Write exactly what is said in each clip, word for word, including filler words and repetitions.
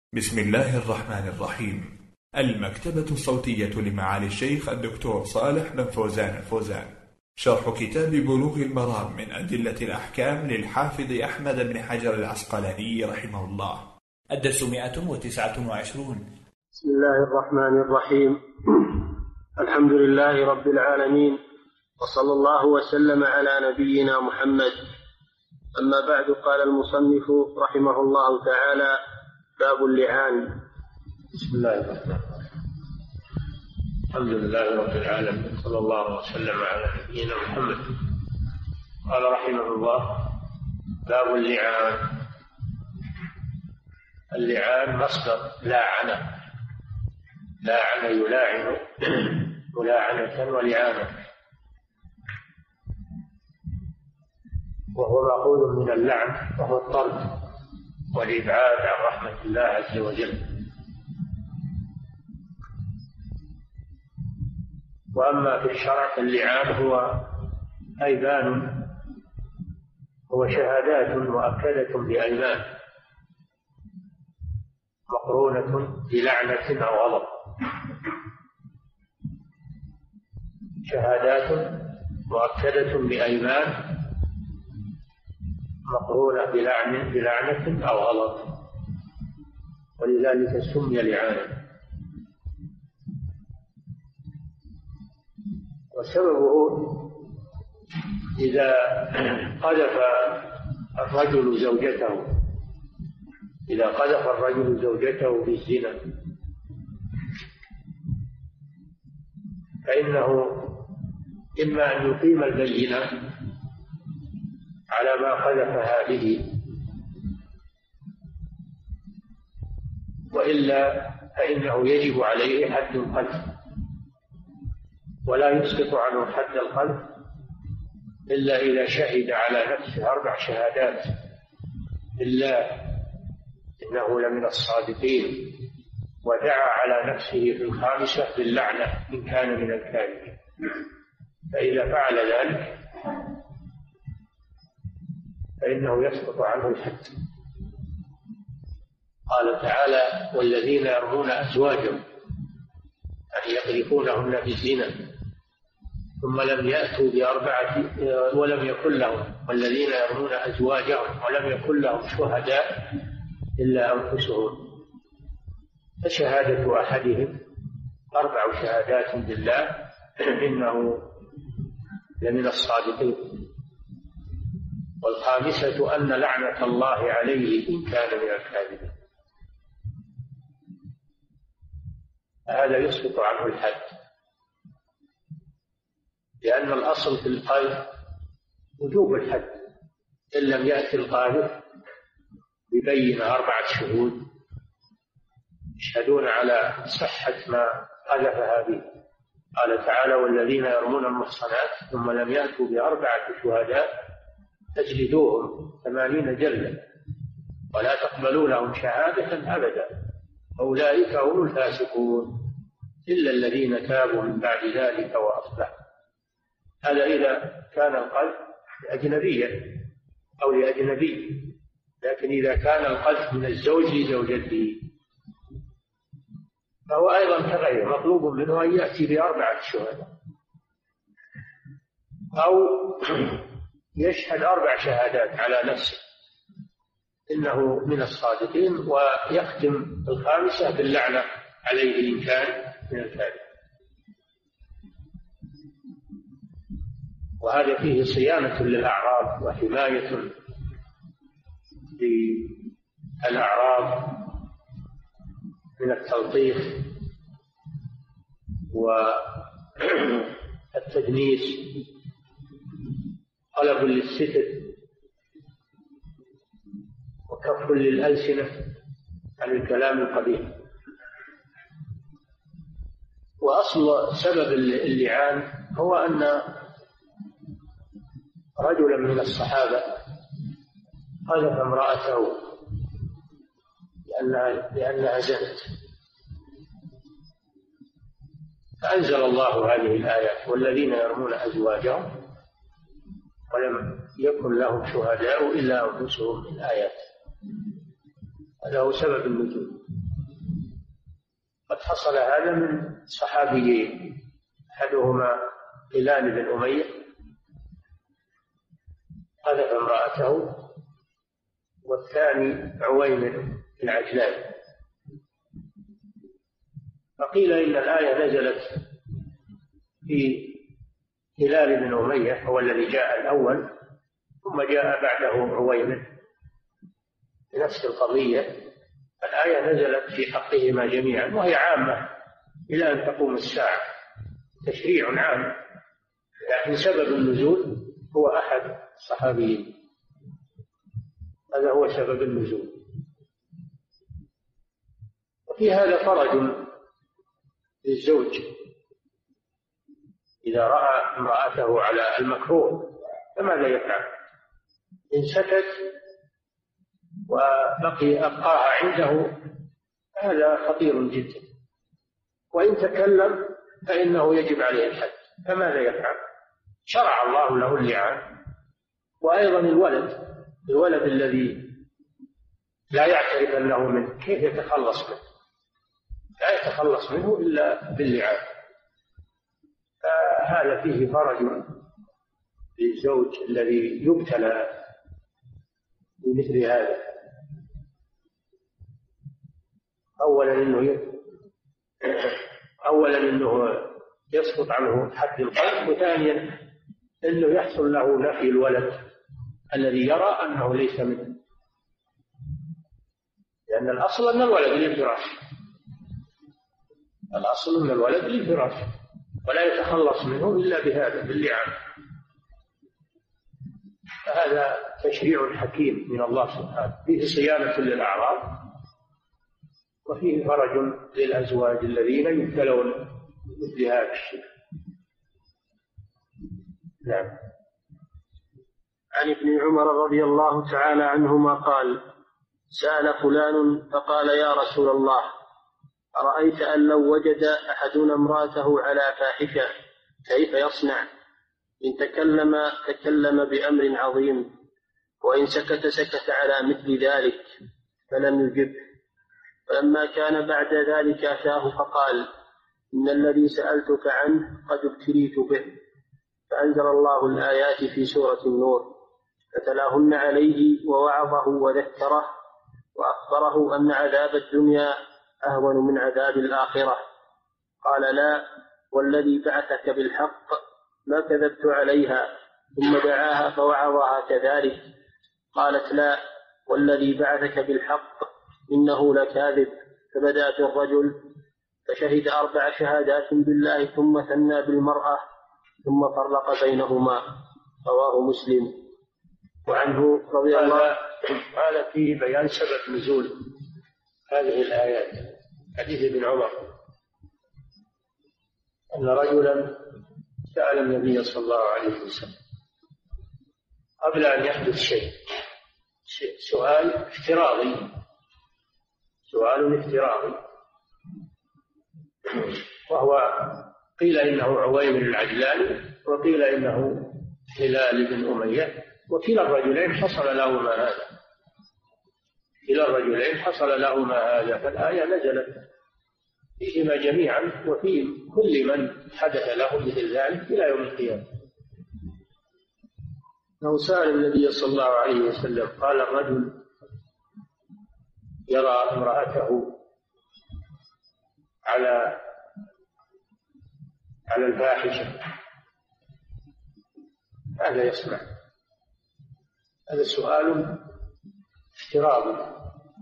بسم الله الرحمن الرحيم. المكتبة الصوتية لمعالي الشيخ الدكتور صالح بن فوزان الفوزان، شرح كتاب بلوغ المرام من أدلة الأحكام للحافظ أحمد بن حجر العسقلاني رحمه الله. الدرس مئة وتسعة وعشرون. بسم الله الرحمن الرحيم. الحمد لله رب العالمين، وصلى الله وسلم على نبينا محمد. أما بعد، قال المصنف رحمه الله تعالى: باب اللعان. بسم الله الرحمن الرحيم. الحمد لله رب العالمين، صلى الله وسلم على نبينا محمد. قال رحمه الله: باب اللعان. اللعان مصدر لاعن، لاعن يلاعن ملاعنة ولعانة، وهو مأخوذ من اللعن، وهو الطرد والإبعاد عن رحمة الله عز وجل. وأما في الشرع فاللعان هو أيمان، هو شهادات مؤكدة بأيمان مقرونة بلعنة أو غضب، شهادات مؤكدة بأيمان مقرونة بلعنة, بلعنة أو غضب، ولذلك سمي لعانا. وسببه إذا قذف الرجل زوجته إذا قذف الرجل زوجته بالزنا فإنه إما أن يقيم البينة على ما قذفها به، وإلا فإنه يجب عليه حد القذف، ولا يسقط عنه حد القذف إلا إذا شهد على نفسه أربع شهادات إلا إنه لمن الصادقين، ودعا على نفسه في الخامسة باللعنة إن كان من الكاذبين. فإذا فعل ذلك فإنه يسقط عنه الحد. قال تعالى: والذين يرمون أزواجهم أن يقذفونهن بالزنا ثم لم يأتوا بأربعة ولم يكن لهم والذين يرمون أزواجهم ولم يكن لهم شهداء إلا أنفسهم، فشهادة أحدهم أربع شهادات بالله إنه لمن الصادقين، والخامسة أن لعنة الله عليه إن كان من الكاذبين. هذا يسقط عنه الحد، لأن الأصل في القذف وجوب الحد إن لم يأتي القاذف ببين أربعة شهود يشهدون على صحة ما قذفها به. قال تعالى: والذين يرمون المحصنات ثم لم يأتوا بأربعة شهداء تجلدوهم ثمانين جلدة ولا تقبلوا لهم شهادة أبدا أولئك هم الفاسقون إلا الذين تابوا من بعد ذلك وأصلحوا. هذا إذا كان القذف لأجنبية أو لأجنبي، لكن إذا كان القذف من الزوج لزوجته فهو أيضا كغيره، مطلوب منه أن يأتي بأربعة شهداء أو يشهد أربع شهادات على نفسه إنه من الصادقين، ويختم الخامسة باللعنة عليه إن كان من الكاذب. وهذا فيه صيانة للأعراض وحماية للأعراض من التلطيف والتدنيس، طلب للستر وكف للألسنة عن الكلام القبيح. وأصل سبب اللعان هو أن رجلا من الصحابة قذف امرأته لأنها, لأنها زنت، فأنزل الله هذه الآيات: والذين يرمون أزواجهم ولم يكن لهم شهداء إلا أنفسهم من الآيات. هذا هو سبب النزول. قد حصل هذا من صحابيين، أحدهما هلال بن أمية قذف امرأته، والثاني عويمر بن عجلان. فقيل إن الآية نزلت في هلال بن أمية هو الذي جاء الأول، ثم جاء بعده عويمر بنفس القضية. الآية نزلت في حقهما جميعا، وهي عامة إلى أن تقوم الساعة، تشريع عام، لكن سبب النزول هو أحد الصحابيين، هذا هو سبب النزول. وفي هذا فرج للزوج إذا رأى امرأته على المكروه فماذا يفعل؟ إن سكت وبقي أبقاها عنده هذا خطير جدا، وإن تكلم فإنه يجب عليه الحد، فماذا يفعل؟ شرع الله له اللعان. وأيضا الولد الولد الذي لا يعترف أنه منه كيف يتخلص منه؟ لا يتخلص منه إلا باللعان. فهذا فيه فرج للزوج الذي يبتلى بمثل هذا. أولا إنه أولا إنه يسقط عنه حد القذف، وثانيا إنه يحصل له نفي الولد الذي يرى أنه ليس منه، لأن الأصل أن الولد للفراش، الأصل أن الولد للفراش ولا يتخلص منه إلا بهذا باللعان. فهذا تشريع حكيم من الله سبحانه، فيه صيانة للأعراض، وفيه فرج للأزواج الذين يبتلون مثل هذا الشيء. نعم. عن ابن عمر رضي الله تعالى عنهما قال: سأل فلان فقال: يا رسول الله، أرأيت أن لو وجد أحدنا امرأته على فاحشة كيف يصنع؟ إن تكلم تكلم بأمر عظيم، وإن سكت سكت على مثل ذلك فلم يجب. فلما كان بعد ذلك أتاه فقال: إن الذي سألتك عنه قد ابتليت به. فأنزل الله الآيات في سورة النور فتلاهن عليه ووعظه وذكره وأخبره أن عذاب الدنيا أهون من عذاب الآخرة. قال: لا، والذي بعثك بالحق ما كذبت عليها. ثم دعاها فوعظها كذلك. قالت: لا، والذي بعثك بالحق إنه لكاذب. فبدأ بالرجل فشهد أربع شهادات بالله ثم ثنى بالمرأة ثم فرق بينهما. رواه مسلم. وعنه رضي الله هذا فيه بيان سبب نزول هذه الآيات. حديث ابن عمر أن رجلا سأل النبي صلى الله عليه وسلم قبل أن يحدث شيء، سؤال افتراضي، سؤال افتراضي، وهو قيل إنه عويمر العجلاني وقيل إنه هلال بن أمية، وكلا الرجلين حصل لهما هذا، كلا الرجلين حصل لهما هذا. فالآية نزلت فيهما جميعا وفي كل من حدث له مثل ذلك إلى يوم القيامة. لو سأل النبي صلى الله عليه وسلم قال: الرجل يرى امرأته على على الفاحشة ماذا يصنع؟ هذا سؤال افتراضي.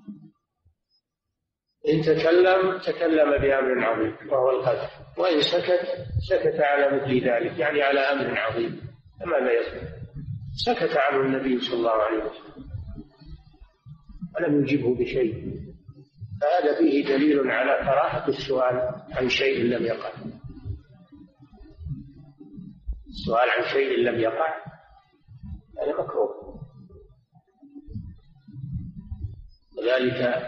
إن تكلم تكلم بأمر عظيم وهو القذف، وإن سكت سكت على مثل ذلك، يعني على أمر عظيم، فماذا يصنع؟ سكت عنه النبي صلى الله عليه وسلم ولم يجبه بشيء. فهذا فيه دليل على كراهة السؤال عن شيء لم يقع. السؤال عن شيء لم يقع هذا مكروه. وذلك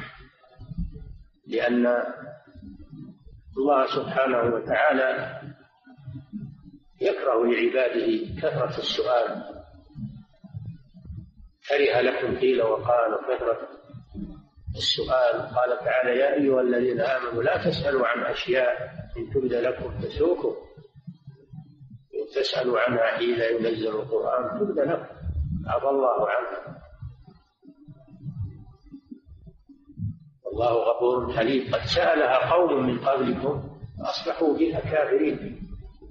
لأن الله سبحانه وتعالى يكره لعباده كثرة السؤال. كره لكم قيل وقال وكثرة السؤال. قال تعالى: يا أيها الذين آمنوا لا تسألوا عن أشياء إن تبد لكم تسؤكم، إن تسألوا عنها حين ينزل القرآن تبد لكم عفى الله عنها، والله غفور حليم. قد سألها قوم من قبلكم فأصبحوا بها كافرين.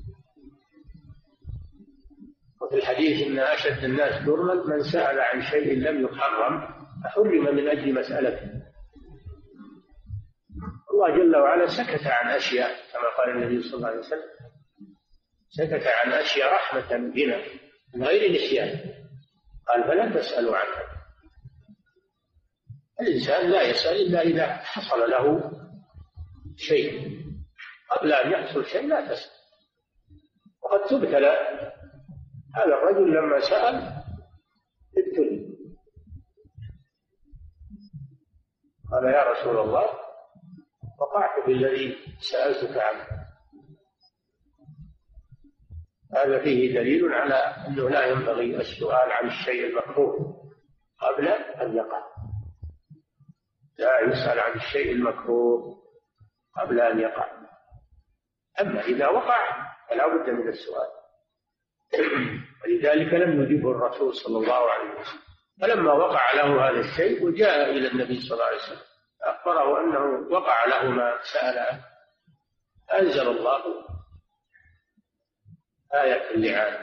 وفي الحديث: إن أشد الناس جرما من سأل عن شيء لم يحرم فحرم من أجل مسألته. الله جل وعلا سكت عن أشياء كما قال النبي صلى الله عليه وسلم، سكت عن أشياء رحمة بنا من غير نسيان، قال: فلا تسألوا عنها. الإنسان لا يسأل إلا إذا حصل له شيء، قبل أن يحصل شيء لا تسأل. وقد تبتلى. هذا الرجل لما سأل ابتلي، قال: يا رسول الله وقعت بالذي سألتك عنه. هذا فيه دليل على أنه لا ينبغي السؤال عن الشيء المكروه قبل أن يقع، لا يسأل عن الشيء المكروه قبل أن يقع. أما إذا وقع فلا بد من السؤال، ولذلك لم يجبه الرسول صلى الله عليه وسلم. فلما وقع له هذا الشيء وجاء إلى النبي صلى الله عليه وسلم أخبره أنه وقع له ما سأل عنه، أنزل الله آية اللعان.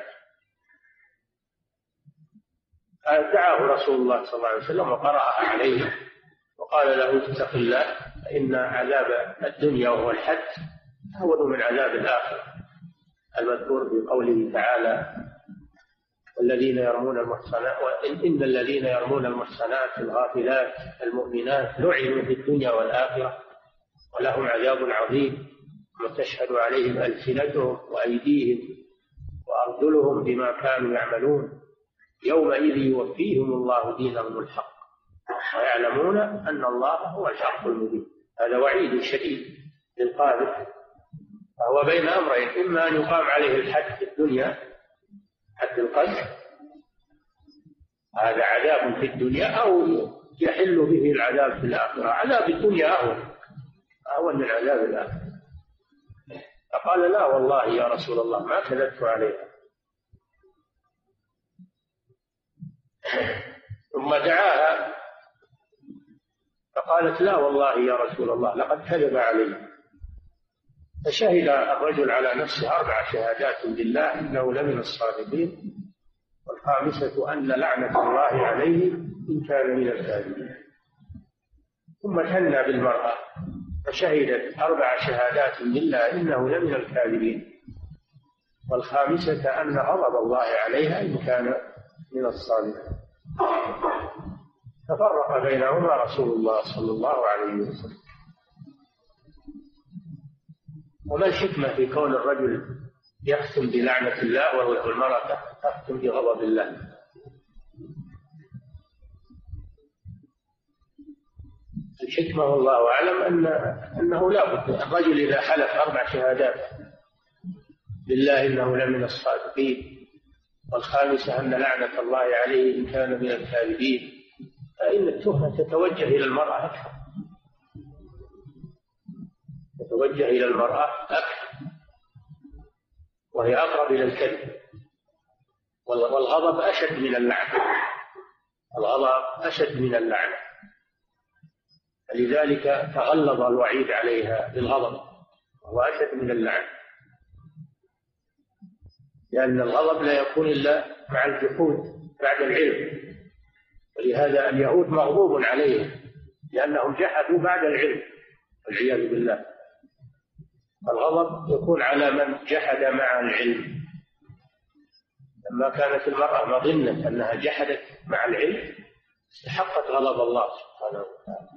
دعاه رسول الله صلى الله عليه وسلم وقرأها عليه وقال له: اتق الله فإن عذاب الدنيا وهو الحد أهون من عذاب الآخرة، المذكور في قوله تعالى: والذين يرمون المحصنات إن الذين يرمون المحصنات الغافلات المؤمنات لعنوا في الدنيا والآخرة ولهم عذاب عظيم، وتشهد عليهم ألسنتهم وأيديهم وأرجلهم بما كانوا يعملون، يومئذ يوفيهم الله دينهم الحق ويعلمون أن الله هو الحق المبين. هذا وعيد شديد للقاذف، فهو بين أمرين: إما أن يقام عليه الحد في الدنيا، حد القذف، هذا عذاب في الدنيا، أو يحل به العذاب في الآخرة. عذاب الدنيا أهون أهون من عذاب الآخرة. فقال: لا والله يا رسول الله ما كذبت عليها. ثم دعاها فقالت: لا والله يا رسول الله لقد كذب علي. فشهد الرجل على نفسه أربع شهادات بالله إنه لمن الصادقين، والخامسة أن لعنة الله عليه إن كان من الكاذبين. ثم ثنى بالمرأة فشهدت أربع شهادات بالله إنه لمن الكاذبين، والخامسة أن غضب الله عليها إن كان من الصادقين. ففرق بينهما رسول الله صلى الله عليه وسلم. وما الحكمة في كون الرجل يختم بلعنة الله والمرأة تختم بغضب الله؟ الحكمة والله أعلم أن أنه لا بد الرجل إذا حلف أربع شهادات بالله إنه لمن الصادقين، والخامسة أن لعنة الله عليه إن كان من الكاذبين، فإن التهمة تتوجه إلى المرأة أكثر، تتوجه إلى المرأة أكثر، وهي أقرب إلى الكذب. والغضب أشد من اللعنة، الغضب أشد من اللعنة، لذلك تغلظ الوعيد عليها بالغضب، وهو أشد من اللعنة، لأن الغضب لا يكون إلا مع الجحود بعد العلم. ولهذا اليهود مغضوب عليهم لأنهم جحدوا بعد العلم والعياذ بالله. الغضب يكون على من جحد مع العلم. لما كانت المرأة مظنة أنها جحدت مع العلم استحقت غضب الله سبحانه وتعالى.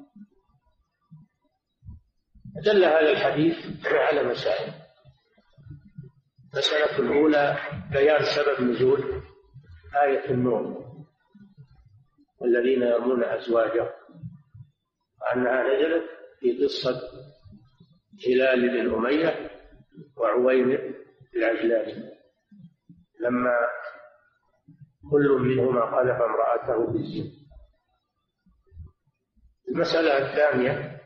دل هذا الحديث على مسائل. المسألة الأولى بيان سبب نزول آية النور والذين يرمون أزواجهم، وأنها نزلت في قصة هلال بن أمية وعويمر العجلاني لما كل منهما قذف امرأته بالزنا. المسألة الثانية: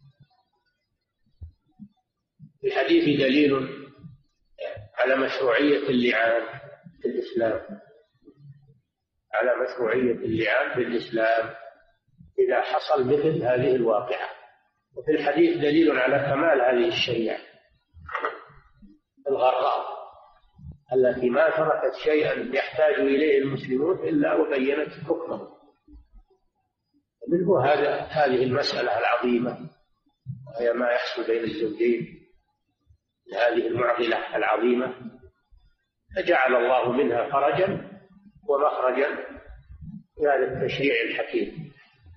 في الحديث دليل على مشروعية اللعان في الإسلام، على مشروعية اللعان في الإسلام إذا حصل مثل هذه الواقعة. وفي الحديث دليل على كمال هذه الشريعة الغراء التي ما تركت شيئا يحتاج إليه المسلمون إلا وبينت حكمه. منه هذا هذه المسألة العظيمة، وهي ما يحصل بين الزوجين، هذه المعضلة العظيمة، فجعل الله منها فرجا ومخرجا في هذا التشريع الحكيم.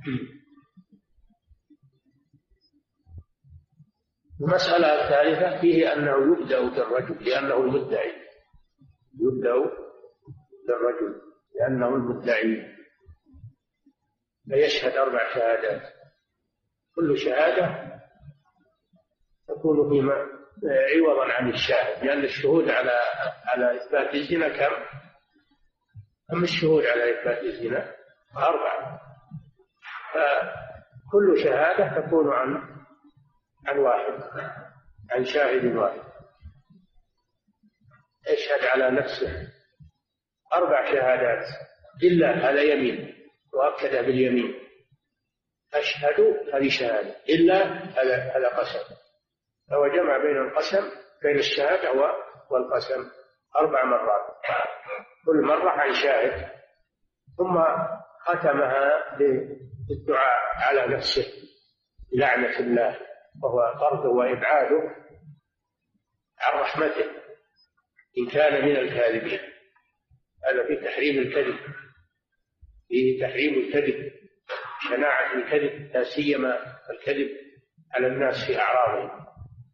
المسألة الثالثة فيه أنه يبدأ بالرجل لأنه المدعي، يبدأ بالرجل لأنه المدعي، فيشهد أربع شهادات، كل شهادة تكون فيما عوضا عن الشاهد، لأن الشهود على على إثبات الزنا كم؟ أما الشهود على إثبات الزنا أربعة، فكل شهادة تكون عن عن واحد، عن شاهد واحد. يشهد على نفسه أربع شهادات إلا، هذا يمين وأكد باليمين، أشهد هذه شهادة، إلا هذا هذا قسم، فهو جمع بين القسم بين الشهادة والقسم أربع مرات، كل مرة عن شاهد، ثم ختمها بالدعاء على نفسه بلعنة الله، وهو طرده وإبعاده عن رحمته إن كان من الكاذبين. هذا في تحريم الكذب، فيه تحريم الكذب، شناعة الكذب، لا سيما الكذب على الناس في أعراضهم.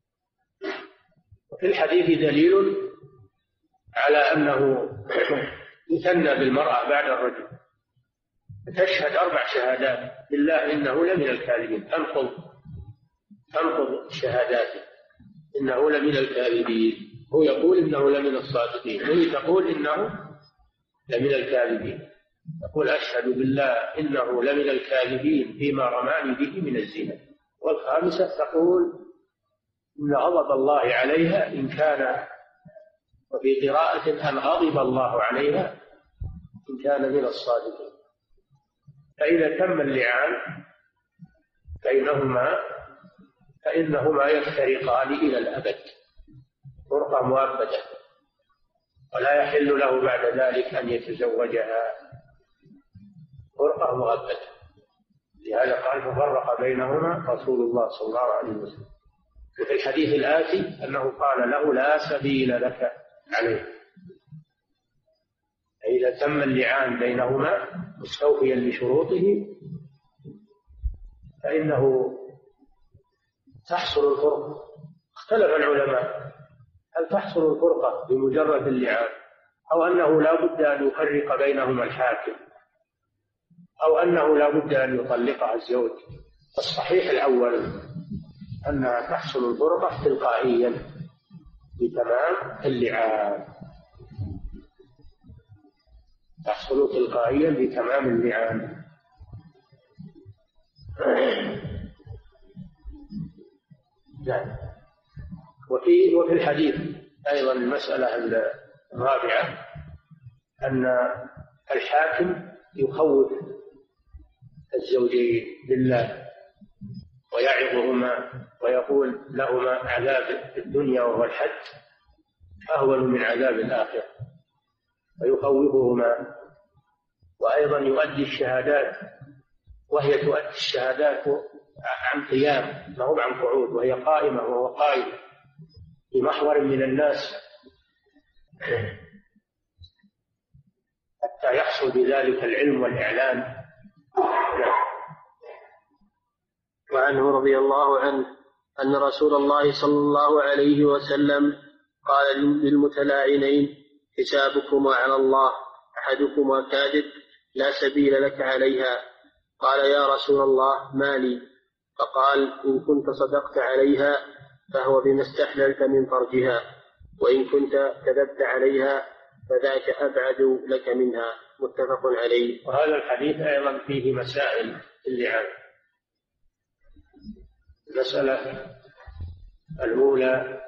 وفي الحديث دليل على أنه يثنى بالمرأة بعد الرجل، تشهد أربع شهادات بالله إنه لمن الكاذبين، تنقض تنقض شهاداته إنه لمن الكاذبين، هو يقول إنه لمن الصادقين، وهي تقول إنه لمن الكاذبين، تقول أشهد بالله إنه لمن الكاذبين فيما رماني به من الزنا. والخامسة تقول إن غضب الله عليها إن كان، وفي قراءة أن غضب الله عليها إن كان من الصادقين. فإذا تم اللعان بينهما فإنهما يفترقان إلى الأبد فرقة مؤبدة، ولا يحل له بعد ذلك أن يتزوجها، فرقة مؤبدة. لهذا قال ففرق بينهما رسول الله صلى الله عليه وسلم. وفي الحديث الآتي أنه قال له لا سبيل لك عليه. إذا تم اللعان بينهما مستوفيا لشروطه فإنه تحصل الفرقة. اختلف العلماء هل تحصل الفرقة بمجرد اللعان، أو أنه لا بد أن يفرق بينهما الحاكم، أو أنه لا بد أن يطلقها الزوج. الصحيح الأول أنها تحصل الفرقة تلقائيا بتمام اللعان، تحصل تلقائيا بتمام اللعان. نعم. وفي وفي الحديث أيضا المسألة الرابعة أن الحاكم يخوف الزوجين بالله ويعظهما ويقول لهما عذاب في الدنيا وهو الحد أهون من عذاب الآخرة، ويخوفهما. وأيضا يؤدي الشهادات، وهي تؤدي الشهادات عن قيام، ما هو عن قعود، وهي قائمة وهو قائم في محور من الناس حتى يحصل بذلك العلم والإعلان. وعنه رضي الله عنه أن رسول الله صلى الله عليه وسلم قال للمتلاعنين حسابكما على الله، أحدكما كاذب لا سبيل لك عليها. قال يا رسول الله ما لي؟ فقال إن كنت صدقت عليها فهو بما استحللت من فرجها، وإن كنت كذبت عليها فذاك أبعد لك منها. متفق عليه. وهذا الحديث أيضا فيه مسائل اللعان. المسألة الأولى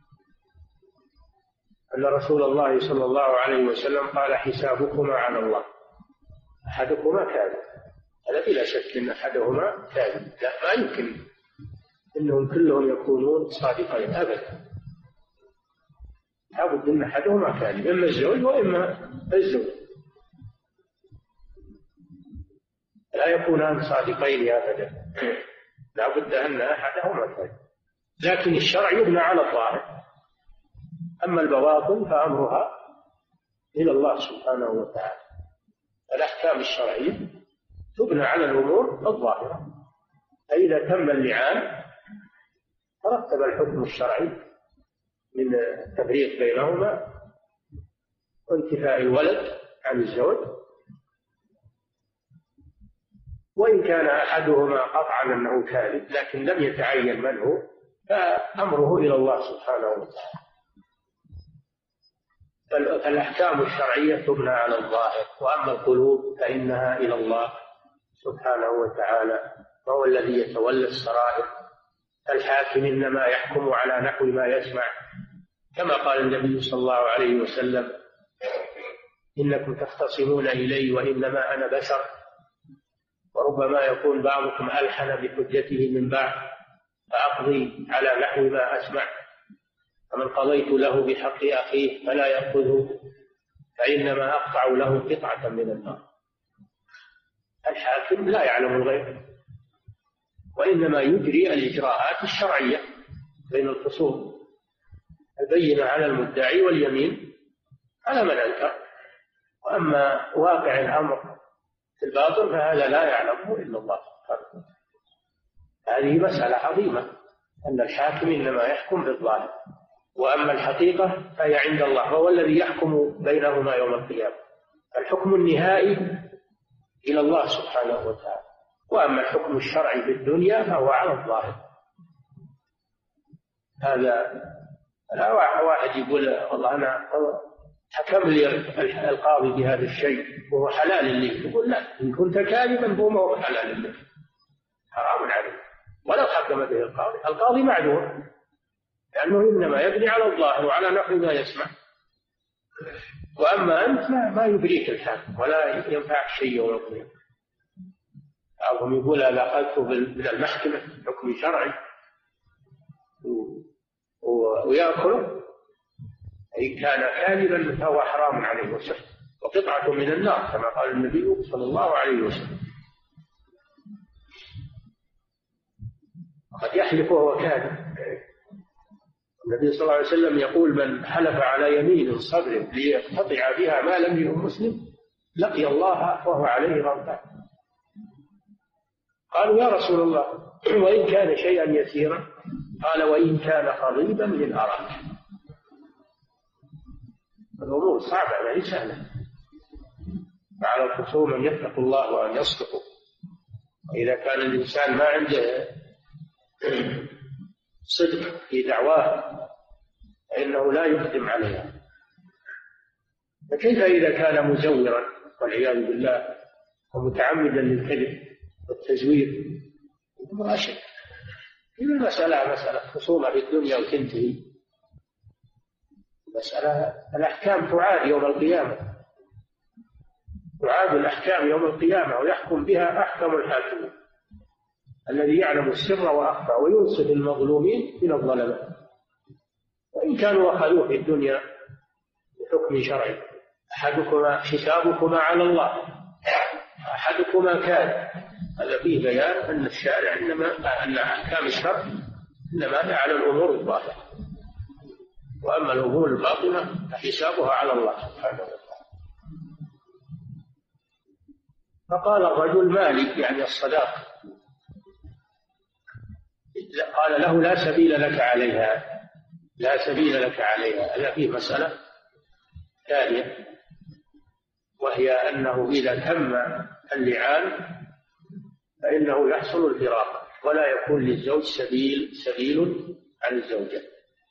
أن رسول الله صلى الله عليه وسلم قال حسابكما على الله، أحدكما كاذب، هذا بلا شك أن أحدهما كاذب، لا ما يمكن أنهم كلهم يكونون صادقين أبدا، لابد أن أحدهما كاذب، إما الزوج وإما الزوج، لا يكونان صادقين أبدا، لابد أن أحدهما كاذب. لكن الشرع يبنى على الظاهر، أما البواطن فأمرها إلى الله سبحانه وتعالى. الأحكام الشرعية تبنى على الأمور الظاهرة، فإذا تم اللعان ترتب الحكم الشرعي من التفريق بينهما وانتفاء الولد عن الزوج، وإن كان أحدهما قطعا أنه كاذب لكن لم يتعين من هو فأمره إلى الله سبحانه وتعالى. فالأحكام الشرعية تبنى على الظاهر، وأما القلوب فإنها إلى الله سبحانه وتعالى، وهو الذي يتولى السرائر. الحاكم إنما يحكم على نحو ما يسمع، كما قال النبي صلى الله عليه وسلم إنكم تختصمون إلي وإنما أنا بشر، وربما يكون بعضكم ألحن بحجته من بعض، فأقضي على نحو ما أسمع، فمن قضيت له بحق أخيه فلا يأخذه فإنما أقطع له قطعة من النار. الحاكم لا يعلم الغيب، وإنما يجري الإجراءات الشرعية بين الخصوم، البينة على المدعي واليمين على من أنكر. وأما واقع الأمر في الباطن فهذا لا يعلمه إلا الله سبحانه. هذه مسألة عظيمة، أن الحاكم إنما يحكم بالظاهر، وأما الحقيقة فهي عند الله، وهو الذي يحكم بينهما يوم القيامة. الحكم النهائي إلى الله سبحانه وتعالى، وأما الحكم الشرعي في الدنيا فهو على الظاهر. هذا لا واحد يقول والله أنا حكم لي القاضي بهذا الشيء وهو حلال لي، يقول لا، إن كنت كاذبا فهو ما هو حلال لك، حرام عليك ولو حكم به القاضي. القاضي معذور لأنه إنما يبني على الظاهر وعلى نحو ما يسمع، وأما أنت ما يبريك الحاكم ولا ينفعك شيء يوم القيامة. بعضهم يقول أنا أخذته من المحكمة حكم شرعي ويأكله، إن كان كاذبا فهو حرام عليه وسلم وقطعة من النار كما قال النبي صلى الله عليه وسلم. قد يحلف وهو كاذب. النبي صلى الله عليه وسلم يقول من حلف على يمين صبر ليقتطع بها مال امرئ مسلم لقي الله وهو عليه غضبان. قالوا يا رسول الله وإن كان شيئا يسيرا؟ قال وإن كان قريبا من أراك. الأمور صعبة لا سهلة، فعلى الخصوم أن يتقوا الله وأن يصدقوا. وإذا كان الإنسان ما عنده صدق في دعواه فإنه لا يقدم عليها. فكيف إذا كان مزورا والعياذ بالله ومتعمدا للكذب والتزوير؟ لا شك إن المسألة مسألة خصومة في الدنيا وتنتهي. مسألة الأحكام تعاد يوم القيامة، تعاد الأحكام يوم القيامة ويحكم بها أحكم الحاكمين الذي يعلم السر وأخفى وينصف المظلومين من الظلمات، وإن كانوا أخذوه في الدنيا بحكم شرعي. أحدكما حسابكما على الله، أحدكما كان. هذا فيه بيان أن الشارع إنما أن أحكام الشرع إنما هي على الأمور الظاهرة، وأما الأمور الباطنة فحسابها على الله سبحانه وتعالى. فقال الرجل مالك يعني الصداق، قال له لا سبيل لك عليها، لا سبيل لك عليها. هذا فيه مسألة ثانية، وهي أنه إذا تم اللعان فإنه يحصل الفراق ولا يكون للزوج سبيل سبيل عن الزوجة،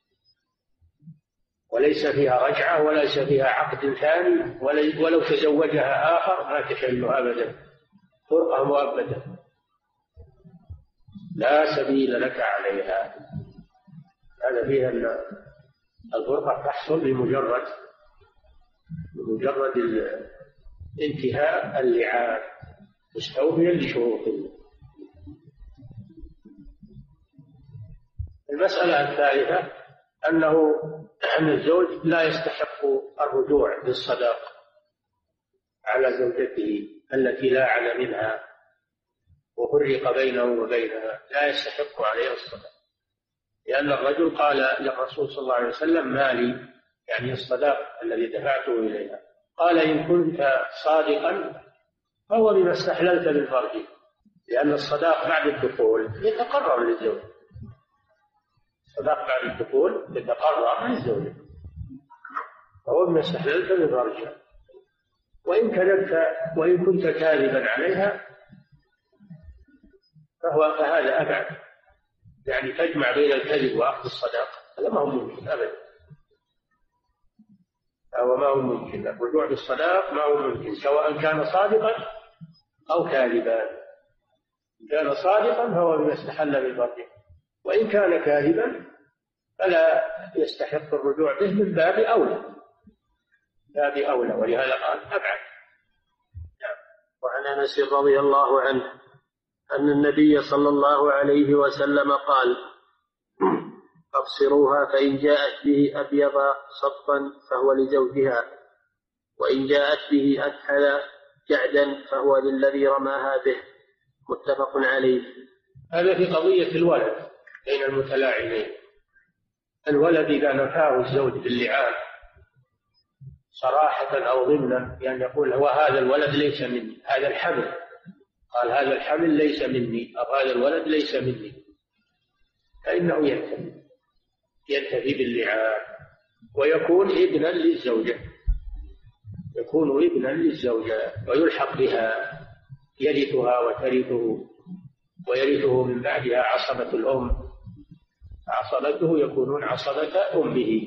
وليس فيها رجعة وليس فيها عقد ثاني، ولو تزوجها آخر ما تحل أبدا، فرقة مؤبدة. لا سبيل لك عليها. هذا فيه أن الفرقة تحصل بمجرد بمجرد انتهاء اللعان مستوفيا لشروطه. المسألة الثالثة أنه أن الزوج لا يستحق الرجوع بالصداق على زوجته التي لاعن منها وفرق بينه وبينها، لا يستحق عليها الصداق، لأن الرجل قال للرسول صلى الله عليه وسلم: مالي، يعني الصداق الذي دفعته إليها. قال: إن كنت صادقا فهو بما استحللت من فرجه، لأن الصداق بعد الدخول يتقرر للزوج. الصداق بعد الدخول يتقرر للزوج، فهو بما استحللت من فرجها. وإن كذبت وإن كنت كاذبا عليها فهو فهذا أبعد، يعني تجمع بين الكذب وأخذ الصداق، هذا ما هو ممكن أبدا، هو ما هو ممكن. الرجوع بالصداق ما هو ممكن، سواء كان صادقا أو كاذبا. إن كان صادقا فهو بما استحل من فرجه، وإن كان كاذبا فلا يستحق الرجوع به من باب أولى، باب أولى، ولهذا قال أبعد. وعن أنس رضي الله عنه أن النبي صلى الله عليه وسلم قال: أبصروها، فإن جاءت به أبيض صفا فهو لزوجها، وإن جاءت به أكحل جعدا فهو للذي رماها به. متفق عليه. هذا في قضية الولد بين المتلاعنين. الولد إذا نفاه الزوج باللعان صراحة أو ضمنا، يعني يقول: وهذا الولد ليس مني، هذا الحمل، قال هذا الحمل ليس مني، أو هذا الولد ليس مني، فإنه ينتفي ينتفي باللعان ويكون ابنا للزوجة، يكون ابنا للزوجة ويلحق بها، يرثها وترثه، ويرثه من بعدها عصبة الأم، عصبته يكونون عصبة أمه،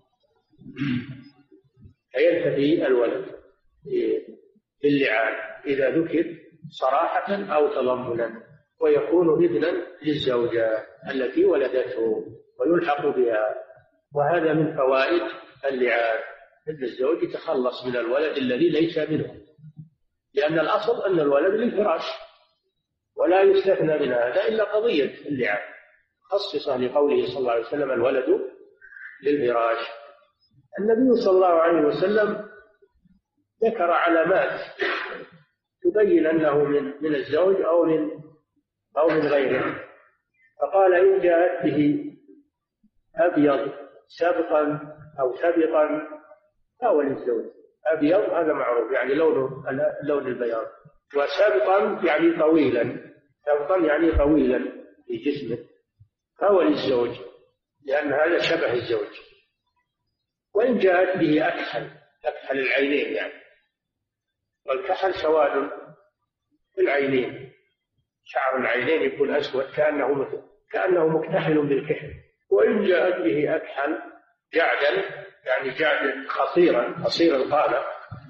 فينتفي الولد باللعان إذا ذكر صراحة أو تضمنا، ويكون ابنا للزوجة التي ولدته ويلحق بها. وهذا من فوائد اللعان، أن الزوج يتخلص من الولد الذي ليس منه، لأن الأصل أن الولد للفراش، ولا يستثنى من هذا إلا قضية اللعان، خصصة لقوله صلى الله عليه وسلم: الولد للفراش. النبي صلى الله عليه وسلم ذكر علامات تبين أنه من من الزوج أو من أو من غيره، فقال: إن جاءت به أبيض سبقا أو سبقا فهو للزوج. أبيض هذا معروف، يعني لون لون البياض، وسبقا يعني طويلا، سبقا يعني طويلا في جسمه، فهو للزوج، لأن هذا شبه الزوج. وإن جاءت به أكحل، أكحل العينين يعني، والكحل سواد في العينين، شعر العينين يكون أسود كأنه كأنه مكتحل بالكحل. وإن جاءت به أكحل جعدا، يعني جعد خصيرا خصير القامة،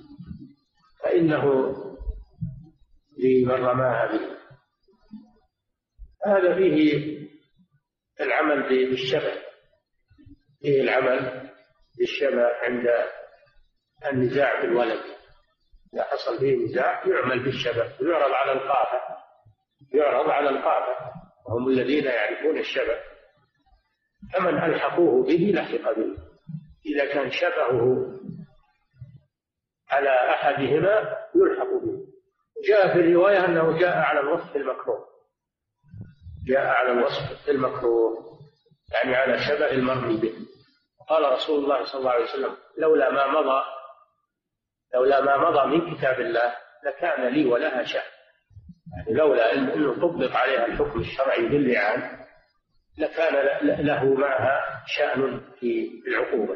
فإنه لمن رماها به. هذا فيه العمل بالشبه، فيه العمل بالشبه عند النزاع بالولد. إذا حصل فيه نزاع يعمل بالشبه، يعرض على القافة، يعرض على القافة وهم الذين يعرفون الشبه، فمن ألحقوه به لحق به إذا كان شبهه على أحدهما يلحق به. جاء في الرواية أنه جاء على الوصف المكروه، جاء على الوصف المكروه يعني على شبه المرمي به. قال رسول الله صلى الله عليه وسلم: لولا ما مضى لولا ما مضى من كتاب الله لكان لي ولها شأن، يعني لولا أنه طبق عليها الحكم الشرعي باللعان لكان له معها شأن في العقوبة.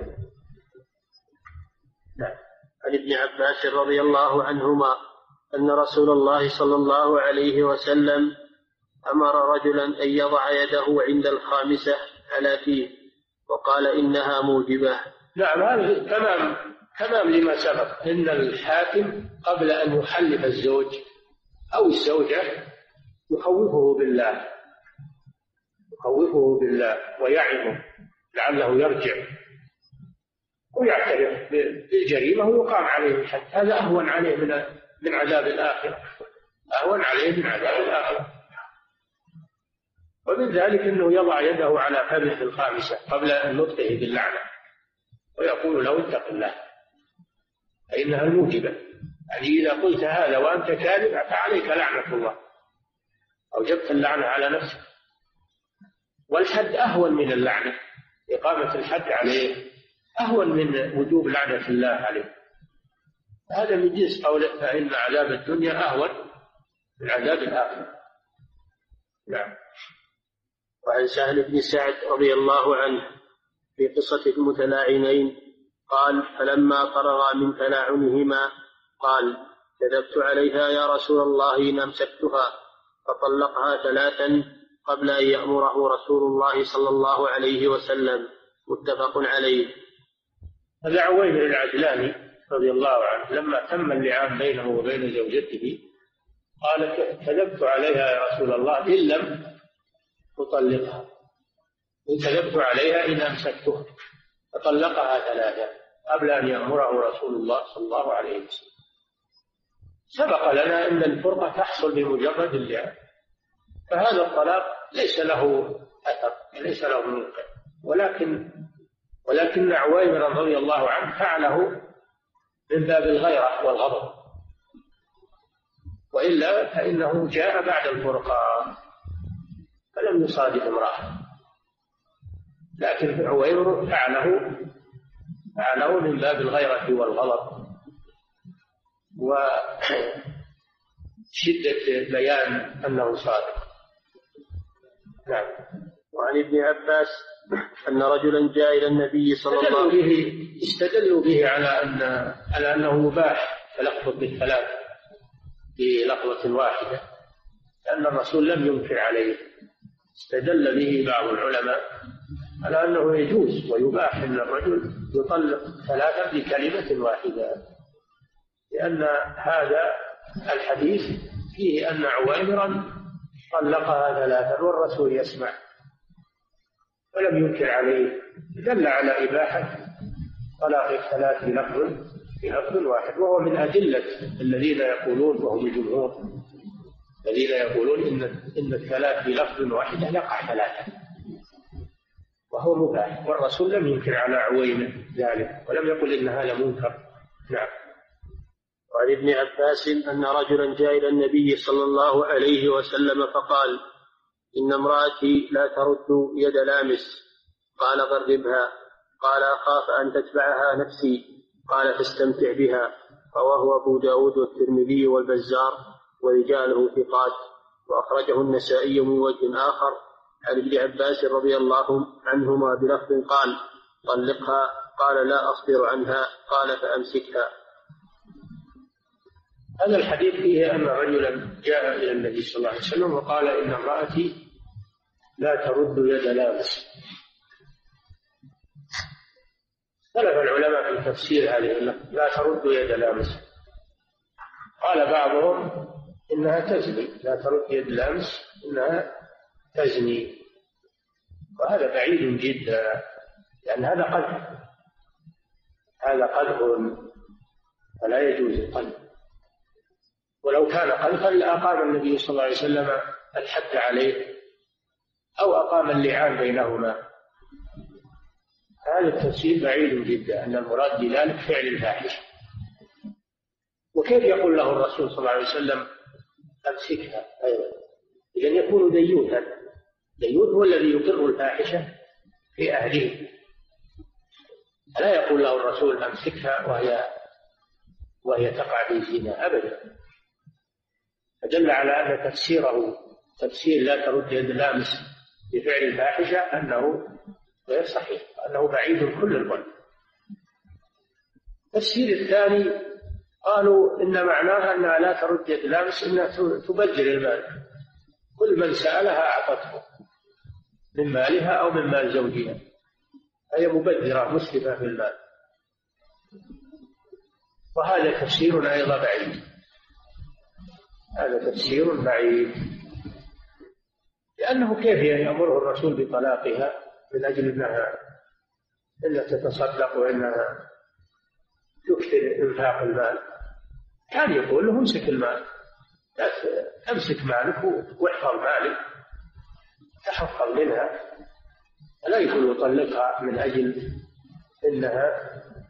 نعم. عن ابن عباس رضي الله عنهما أن رسول الله صلى الله عليه وسلم أمر رجلا أن يضع يده عند الخامسة على فيه وقال: إنها موجبة. نعم، هذا تمام تمام لما سبق، إن الحاكم قبل أن يحلف الزوج أو الزوجة يخوفه بالله، يخوفه بالله ويعظه لعله يرجع ويعترف بالجريمة ويقام عليه الحد. هذا أهون عليه من من عذاب الآخرة، أهون عليه من عذاب الآخرة. ومن ذلك أنه يضع يده على فمه الخامسة قبل أن نطقه باللعنة ويقول له اتق الله فإنها الموجبة، يعني إذا قلت هذا وأنت كاذب فعليك لعنة الله، أوجبت اللعنة على نفسك. والحد أهون من اللعنة، إقامة الحد عليه أهون من وجوب لعنة الله عليه. هذا من جنس قوله فإن عذاب الدنيا أهون من عذاب الآخرة. نعم. وعن سهل بن سعد رضي الله عنه في قصة المتلاعنين قال فلما فرغا من تلاعنهما قال كذبت عليها يا رسول الله إن أمسكتها، فطلقها ثلاثا قبل أن يأمره رسول الله صلى الله عليه وسلم. متفق عليه. هذا عويمر العجلاني رضي الله عنه لما تم اللعان بينه وبين زوجته قال كذبت عليها يا رسول الله إن لم أطلقها، وكذبت عليها إن أمسكتها، فطلقها ثلاثة قبل أن يأمره رسول الله صلى الله عليه وسلم. سبق لنا أن الفرقة تحصل بمجرد اللعان، فهذا الطلاق ليس له أثر ليس له منقذ، ولكن ولكن عويمر رضي الله عنه فعله من باب الغيرة والغضب، وإلا فإنه جاء بعد الفرقان فلم يصادف امرأة، لكن عويمر فعله فعله من باب الغيرة والغضب وشدة بيان أنه صادق. نعم. وعن ابن عباس أن رجلا جاء إلى النبي صلى الله عليه وسلم استدلوا به على أن على أنه مباح تلفظ بالثلاث بلفظة واحدة، لأن الرسول لم ينكر عليه. استدل به بعض العلماء على أنه يجوز ويباح أن الرجل يطلق ثلاثة بكلمة واحدة، لأن هذا الحديث فيه أن عويمرا طلقها ثلاثا والرسول يسمع ولم ينكر عليه، دل على إباحة طلاق الثلاث بلفظ بلفظ واحد. وهو من أدلة الذين يقولون وهم الجمهور الذين يقولون إن إن الثلاث بلفظ واحد يقع ثلاثة، وهو مباح، والرسول لم ينكر على عويمر ذلك ولم يقل إن هذا منكر. نعم. وعن ابن عباس أن رجلا جاء إلى النبي صلى الله عليه وسلم فقال إن امرأتي لا ترد يد لامس، قال غربها، قال أخاف أن تتبعها نفسي، قال فاستمتع بها. رواه أبو داود والترمذي والبزار ورجاله ثقات، وأخرجه النسائي من وجه آخر عن ابن عباس رضي الله عنهما بلفظ قال طلقها، قال لا أصبر عنها، قال فأمسكها. هذا الحديث فيه أن رجلا جاء إلى النبي صلى الله عليه وسلم وقال إن امرأتي لا ترد يد لامس. اختلف العلماء في تفسير هذه اللفظ لا ترد يد لامس. قال بعضهم إنها تزني، لا ترد يد لامس إنها تزني، وهذا بعيد جدا، لأن هذا قدح، هذا قدح فلا يجوز القدح. ولو كان قذفا لأقام النبي صلى الله عليه وسلم الحد عليه أو أقام اللعان بينهما. هذا التفسير بعيد جدا، أن المراد بذلك فعل الفاحشة. وكيف يقول له الرسول صلى الله عليه وسلم أمسكها؟ أيضا إذن يكون ديوثا. ديوث هو الذي يقر الفاحشة في أهله، لا يقول له الرسول أمسكها وهي وهي تقع في الزنا أبدا. فدل على أن تفسيره تفسير لا ترد يد لامس بفعل الفاحشة أنه غير صحيح، أنه بعيد كل البعد. التفسير الثاني قالوا إن معناها أنها لا ترد يد لامس، إنها تبذر المال، كل من سألها أعطته من مالها أو من مال زوجها، هي مبذرة مسرفة في المال. وهذا تفسير أيضا بعيد، هذا تفسير بعيد، لأنه كيف يأمره الرسول بطلاقها من أجل أنها إنها تتصدق وإنها تكثر إنفاق المال؟ كان يقول له امسك المال، امسك مالك واحفظ مالك، تحفظ منها. لا يقول يطلقها من أجل إنها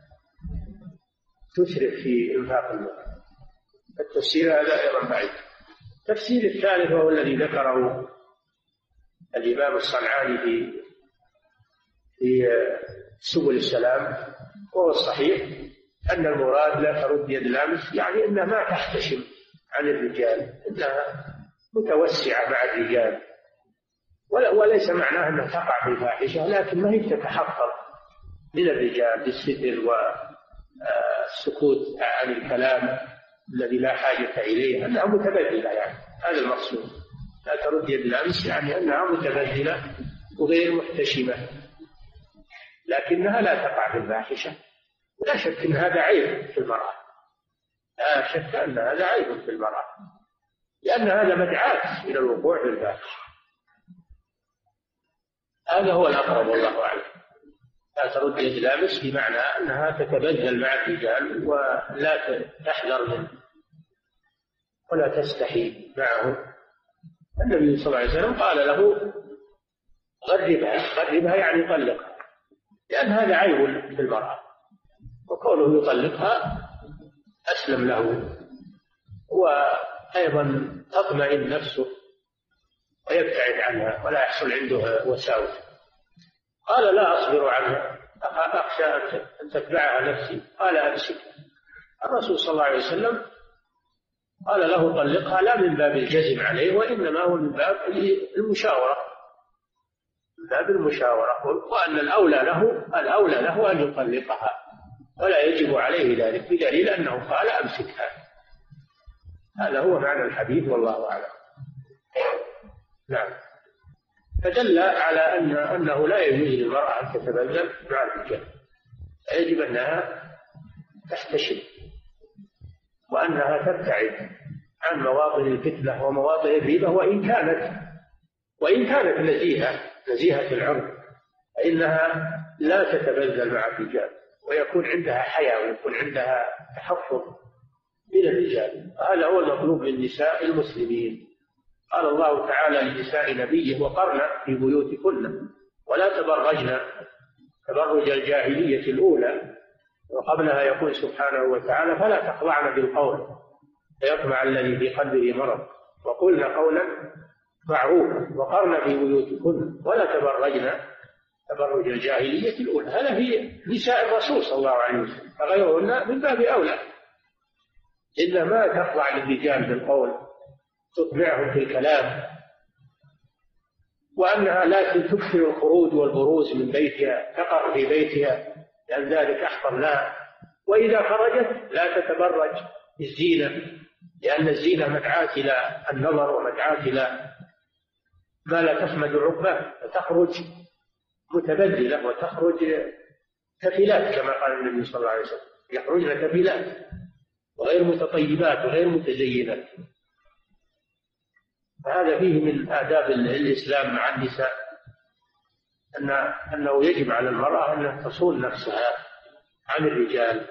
تسرف في إنفاق المال. التفسير هذا أيضا بعيد. التفسير الثالث وهو الذي ذكره الإمام الصنعاني في في سبل السلام، وهو الصحيح، أن المراد لا ترد يد لامس، يعني أنها ما تحتشم عن الرجال، أنها متوسعة مع الرجال، وليس معناه أنها تقع في الفاحشة، لكن ما هي تتحفظ من الرجال بالستر والسكوت عن الكلام الذي لا حاجة إليه، أنها متبذلة، يعني هذا المقصود. لا ترد يد الأمس يعني أنها متبذلة وغير محتشمة، لكنها لا تقع في الفاحشة. ولا شك أن هذا عيب في المرأة، لا شك أن هذا عيب في المرأة، لأن هذا مدعاة إلى الوقوع في الفاحشة. هذا هو الأقرب والله أعلم. لا ترد يد الأمس بمعنى أنها تتبذل مع الرجال ولا تحذر منه ولا تستحي معه. النبي صلى الله عليه وسلم قال له غربها، غربها يعني طلقها، لأن هذا عيب في المرأة، وقوله يطلقها أسلم له، وأيضا تطمئن نفسه ويبتعد عنها ولا يحصل عنده وساوس. قال لا أصبر عنها، أخشى أن تتبعها نفسي، قال أمسك. الرسول صلى الله عليه وسلم قال له طلقها، لا من باب الجزم عليه، وإنما هو من باب المشاورة، من باب المشاورة، وأن الأولى له الأولى له أن يطلقها، ولا يجب عليه ذلك، بدليل أنه قال أمسكها. هذا هو معنى الحديث والله أعلم. نعم. فدل على أن أنه لا يجوز للمرأة أن تتبذل مع الرجال، يجب أنها تحتشم وأنها تبتعد عن مواطن الفتنة ومواطن الريبة، وإن كانت وإن كانت نزيهة نزيهة العرض، فإنها لا تتبذل مع الرجال، ويكون عندها حياء ويكون عندها تحفظ من الرجال. هذا هو المطلوب من نساء المسلمين. قال الله تعالى لنساء نبيه وقرن في بيوتكن ولا تبرجن تبرج الجاهلية الأولى، وقبلها يقول سبحانه وتعالى فلا تخضعن بالقول فيطمع الذي في قلبه مرض وقلن قولا معروفا وقرن في بيوتكن ولا تبرجن تبرج الجاهلية الأولى. هذا في نساء الرسول صلى الله عليه وسلم، فغيرهن من باب أولى. إلا ما تخضع للرجال بالقول تطمعهم في الكلام، وأنها لا تكثر الخروج والبروز من بيتها، تقر في بيتها لأن ذلك أحفظ لها. وإذا خرجت لا تتبرج الزينة، لأن الزينة مدعاة إلى النظر ومدعاة إلى ما لا تحمد عقباه، فتخرج متبذلة وتخرج كفلات كما قال النبي صلى الله عليه وسلم، يخرجن كفلات وغير متطيبات وغير متزينات. فهذا فيه من آداب الإسلام مع النساء أن أنه يجب على المرأة أن تصون نفسها عن الرجال،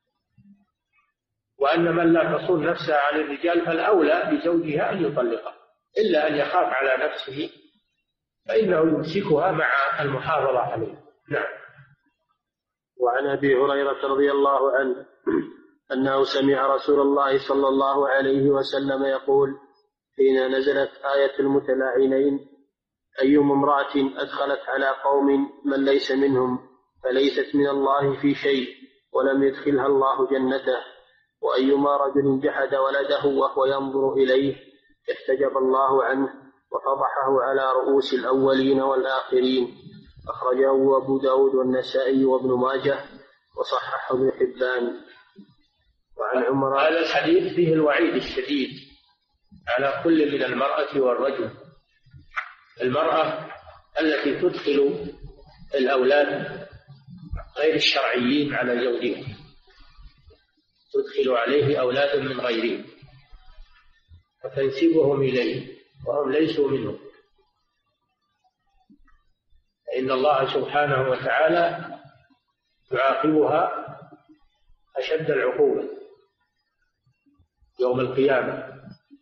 وأن من لا تصون نفسها عن الرجال فالأولى لزوجها أن يطلقها، إلا أن يخاف على نفسه فإنه يمسكها مع المحافظة عليه. نعم. وعن أبي هريرة رضي الله عنه أنه سمع رسول الله صلى الله عليه وسلم يقول حين نزلت آية المتلاعنين أيما امرأة أدخلت على قوم من ليس منهم فليست من الله في شيء ولم يدخلها الله جنته، وأيما رجل جحد ولده وهو ينظر إليه احتجب الله عنه وفضحه على رؤوس الأولين والآخرين. أخرجه أبو داود والنسائي وابن ماجه وصححه ابن حبان. وعن عمر. هذا الحديث فيه الوعيد الشديد على كل من المرأة والرجل. المرأة التي تدخل الأولاد غير الشرعيين على زوجها، تدخل عليه أولادا من غيره وتنسبهم إليه وهم ليسوا منه، إن الله سبحانه وتعالى يعاقبها أشد العقوبة يوم القيامة،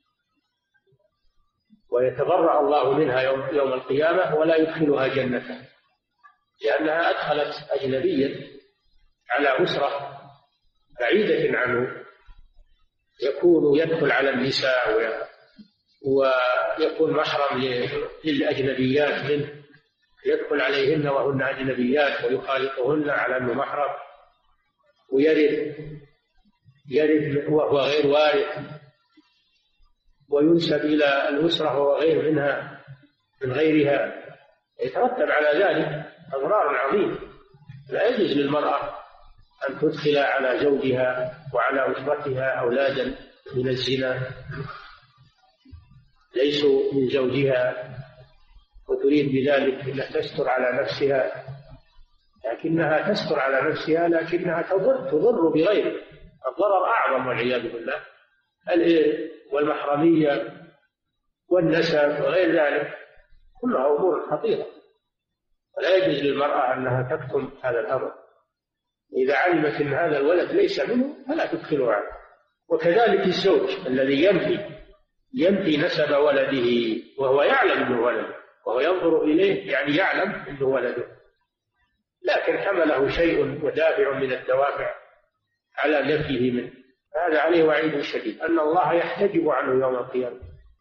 ويتبرأ الله منها يوم, يوم القيامة ولا يدخلها جنته، لأنها أدخلت أجنبيا على أسرة بعيدة عنه، يكون يدخل على النساء ويكون محرم للأجنبيات منه، يدخل عليهن وهن أجنبيات ويخالطهن على أنه محرم، ويرث يرث وهو غير وارث، وينسب إلى الأسرة وهو غير منها من غيرها، يترتب على ذلك أضرار عظيمة. لا يجوز للمرأة أن تدخل على زوجها وعلى أسرتها أولادا من الزنا ليسوا من زوجها، وتريد بذلك أن تستر على نفسها، لكنها تستر على نفسها لكنها تضر تضر بغيرها، الضرر أعظم والعياذ بالله. والمحرمية والنسب وغير ذلك كلها أمور خطيرة، ولا يجوز للمرأة أنها تكتم هذا الأمر. إذا علمت أن هذا الولد ليس منه فلا تدخله عنه. وكذلك الزوج الذي ينفي ينفي نسب ولده وهو يعلم أنه ولده وهو ينظر إليه، يعني يعلم أنه ولده، لكن حمله شيء ودافع من الدوافع على نفيه منه، هذا عليه وعيد شديد، أن الله يحتجب عنه يوم القيامة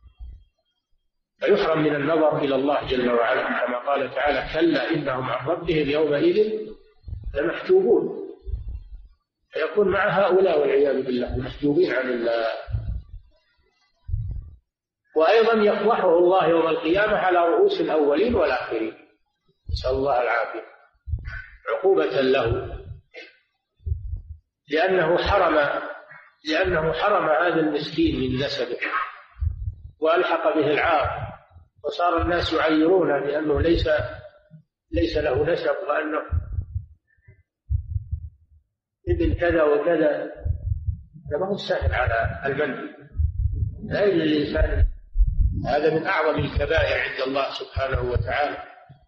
فيحرم من النظر إلى الله جل وعلا، كما قال تعالى: كلا إنهم عن ربهم يومئذ لمحجوبون. فيكون مع هؤلاء والعياذ بالله المحجوبين عن الله. وأيضا يفضحه الله يوم القيامة على رؤوس الأولين والآخرين، نسأل الله العافية، عقوبة له، لأنه حرم لأنه حرم هذا المسكين من نسبه وألحق به العار، وصار الناس يعيرونه بأنه ليس ليس له نسب، وأنه ابن كذا وكذا. هذا ما هو سهل على المنفي، لا يجوز للإنسان، هذا من أعظم الكبائر عند الله سبحانه وتعالى،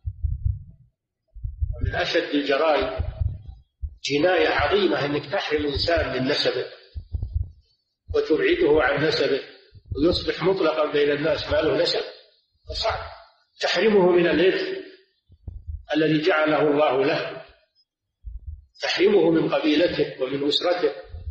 ومن أشد الجرائم، جناية عظيمة أنك تحرم إنسان من نسبه وتبعده عن نسبه ويصبح مطلقا بين الناس ما له نسب، فصعب. تحرمه من الإرث الذي جعله الله له، تحرمه من قبيلته ومن أسرته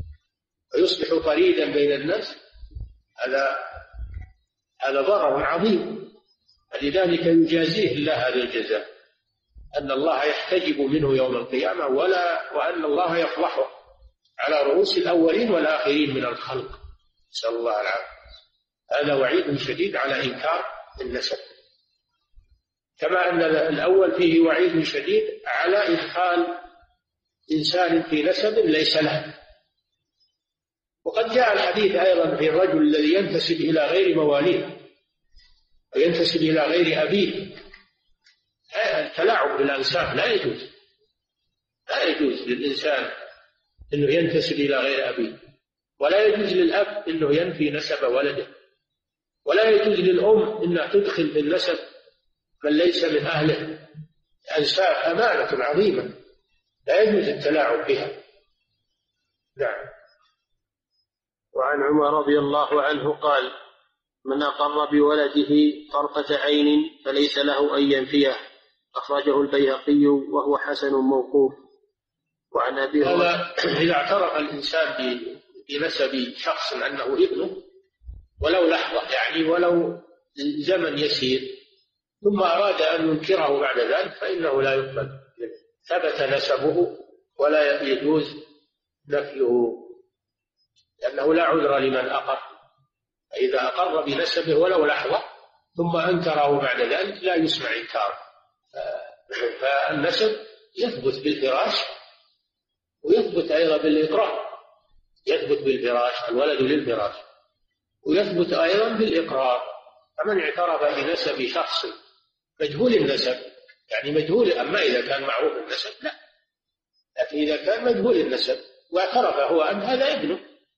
ويصبح طريدا بين الناس، هذا هذا ضرر عظيم، ولذلك يجازيه الله هذا الجزاء، أن الله يحتجب منه يوم القيامة ولا وأن الله يفضحه على رؤوس الأولين والآخرين من الخلق، نسأل الله العافية. هذا وعيد شديد على إنكار النسب، كما أن الأول فيه وعيد شديد على إدخال إنسان في نسب ليس له. وقد جاء الحديث أيضا في الرجل الذي ينتسب إلى غير مواليه وينتسب إلى غير أبيه. التلاعب بالأنساب لا يجوز، لا يجوز للإنسان أنه ينتسب إلى غير أبيه، ولا يجوز للأب أنه ينفي نسب ولده، ولا يجوز للأم أنها تدخل بالنسب من ليس من أهله. الأنساب أمانة عظيمة لا يجوز التلاعب بها. نعم. وعن عمر رضي الله عنه قال: من أقر بولده طرفة عين فليس له أن ينفيه، أخرجه البيهقي وهو حسن موقوف. وعن أبي هذا إذا اعترف الإنسان بنسب شخص أنه ابنه ولو لحظة، يعني ولو زمن يسير، ثم أراد أن ينكره بعد ذلك فإنه لا يقبل، ثبت نسبه ولا يجوز نفيه، لأنه لا عذر لمن أقر. فإذا أقر بنسبه ولو لحظة ثم أنكره بعد ذلك لا يسمع إنكاره. فالنسب يثبت بالفراش ويثبت أيضا بالإقرار، يثبت بالفراش، الولد للفراش، ويثبت أيضا بالإقرار. فمن اعترف بنسب شخص مجهول النسب، يعني مجهول، أما إذا كان معروف النسب لا، لكن إذا كان مجهول النسب واعترف هو أن هذا ابنه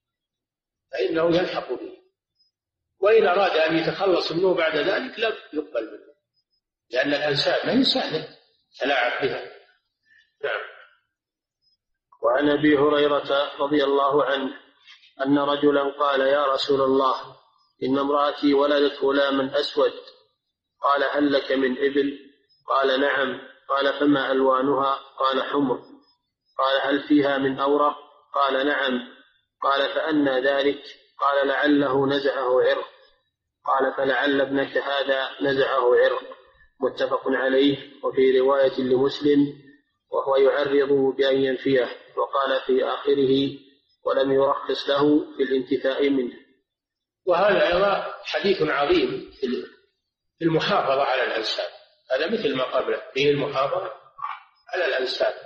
فإنه يلحق به، وإن أراد أن يتخلص منه بعد ذلك لا يقبل منه، لأن الأنساب ما هي سهلة، تلاعب بها. نعم. وعن أبي هريرة رضي الله عنه أن رجلا قال: يا رسول الله، إن امرأتي ولدت غلاما أسود. قال: هل لك من إبل؟ قال: نعم. قال: فما ألوانها؟ قال: حمر. قال: هل فيها من أورق؟ قال: نعم. قال: فأنى ذلك؟ قال: لعله نزعه عرق. قال: فلعل ابنك هذا نزعه عرق. متفق عليه. وفي رواية لمسلم: وهو يعرض بأن ينفيه. وقال في آخره: ولم يرخص له في الانتفاء منه. وهذا أيضا حديث عظيم في المحافظة على الأنساب. هذا مثل ما قبله فيه المحافظة على الأنساب،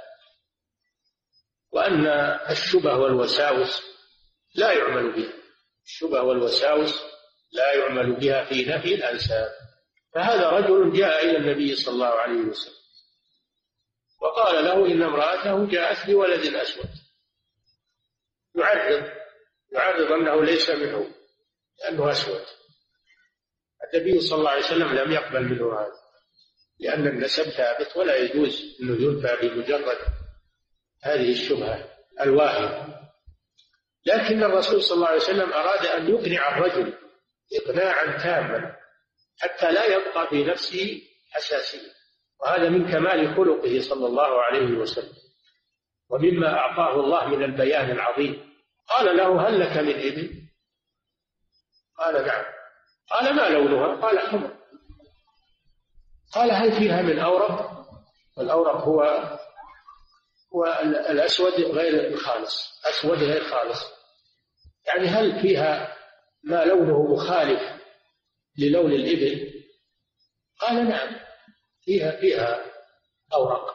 وأن الشبه والوساوس لا يعمل بها. الشبه والوساوس لا يعمل بها في نفي الأنساب. فهذا رجل جاء إلى النبي صلى الله عليه وسلم وقال له: إن امرأته جاءت بولد أسود. يعرض يعرض أنه ليس منه لأنه أسود. النبي صلى الله عليه وسلم لم يقبل منه هذا، لأن النسب ثابت ولا يجوز أنه ينفى بمجرد هذه الشبهة الواهية. لكن الرسول صلى الله عليه وسلم أراد أن يقنع الرجل إقناعا تاما حتى لا يبقى في نفسه حساسية، وهذا من كمال خلقه صلى الله عليه وسلم ومما أعطاه الله من البيان العظيم. قال له: هل لك من إبل؟ قال: نعم. قال: ما لونها؟ قال: حمر. قال: هل فيها من أورق؟ والأورق هو هو الأسود غير الخالص، أسود غير خالص، يعني هل فيها ما لونه مخالف للون الإبل؟ قال: نعم، فيها فيها أورق.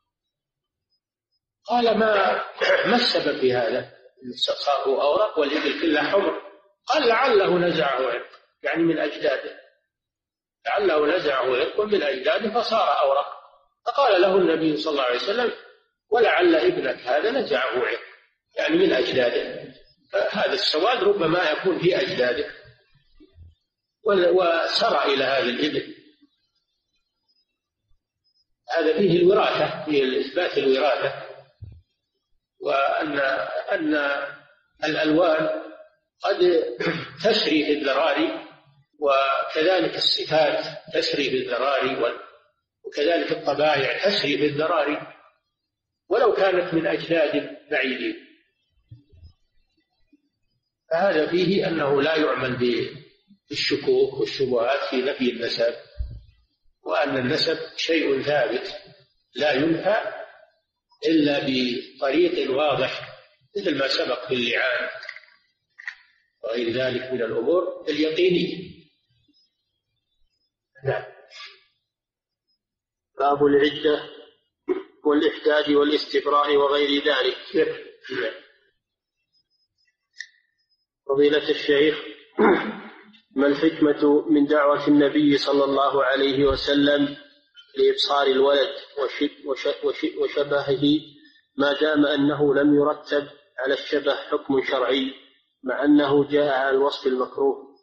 قال: ما ما السبب في هذا؟ صار أورق والإبل كلها حمر. قال: لعله نزعه عرق، يعني من أجداده، لعله نزعه عرق من أجداده فصار أورق. فقال له النبي صلى الله عليه وسلم: ولعل ابنك هذا نزعه عرق، يعني من أجداده. هذا السواد ربما يكون في أجداده وسرى إلى هذه الإبل. هذا فيه الوراثة، فيه إثبات الوراثة، وأن أن الألوان قد تسري في الذراري، وكذلك الصفات تسري في الذراري، وكذلك الطبائع تسري في الذراري ولو كانت من أجداد بعيدين. فهذا فيه أنه لا يعمل بالشكوك والشبهات في نفي النسب، وأن النسب شيء ثابت لا ينفى إلا بطريق واضح، مثل ما سبق في اللعان وغير ذلك من الأمور اليقينية. نعم. باب العدة والإحداد والاستبراء وغير ذلك. فضيلة الشيخ، ما الحكمة من دعوة النبي صلى الله عليه وسلم لإبصار الولد وشبهه ما دام أنه لم يرتب على الشبه حكم شرعي مع أنه جاء على الوصف المكروه؟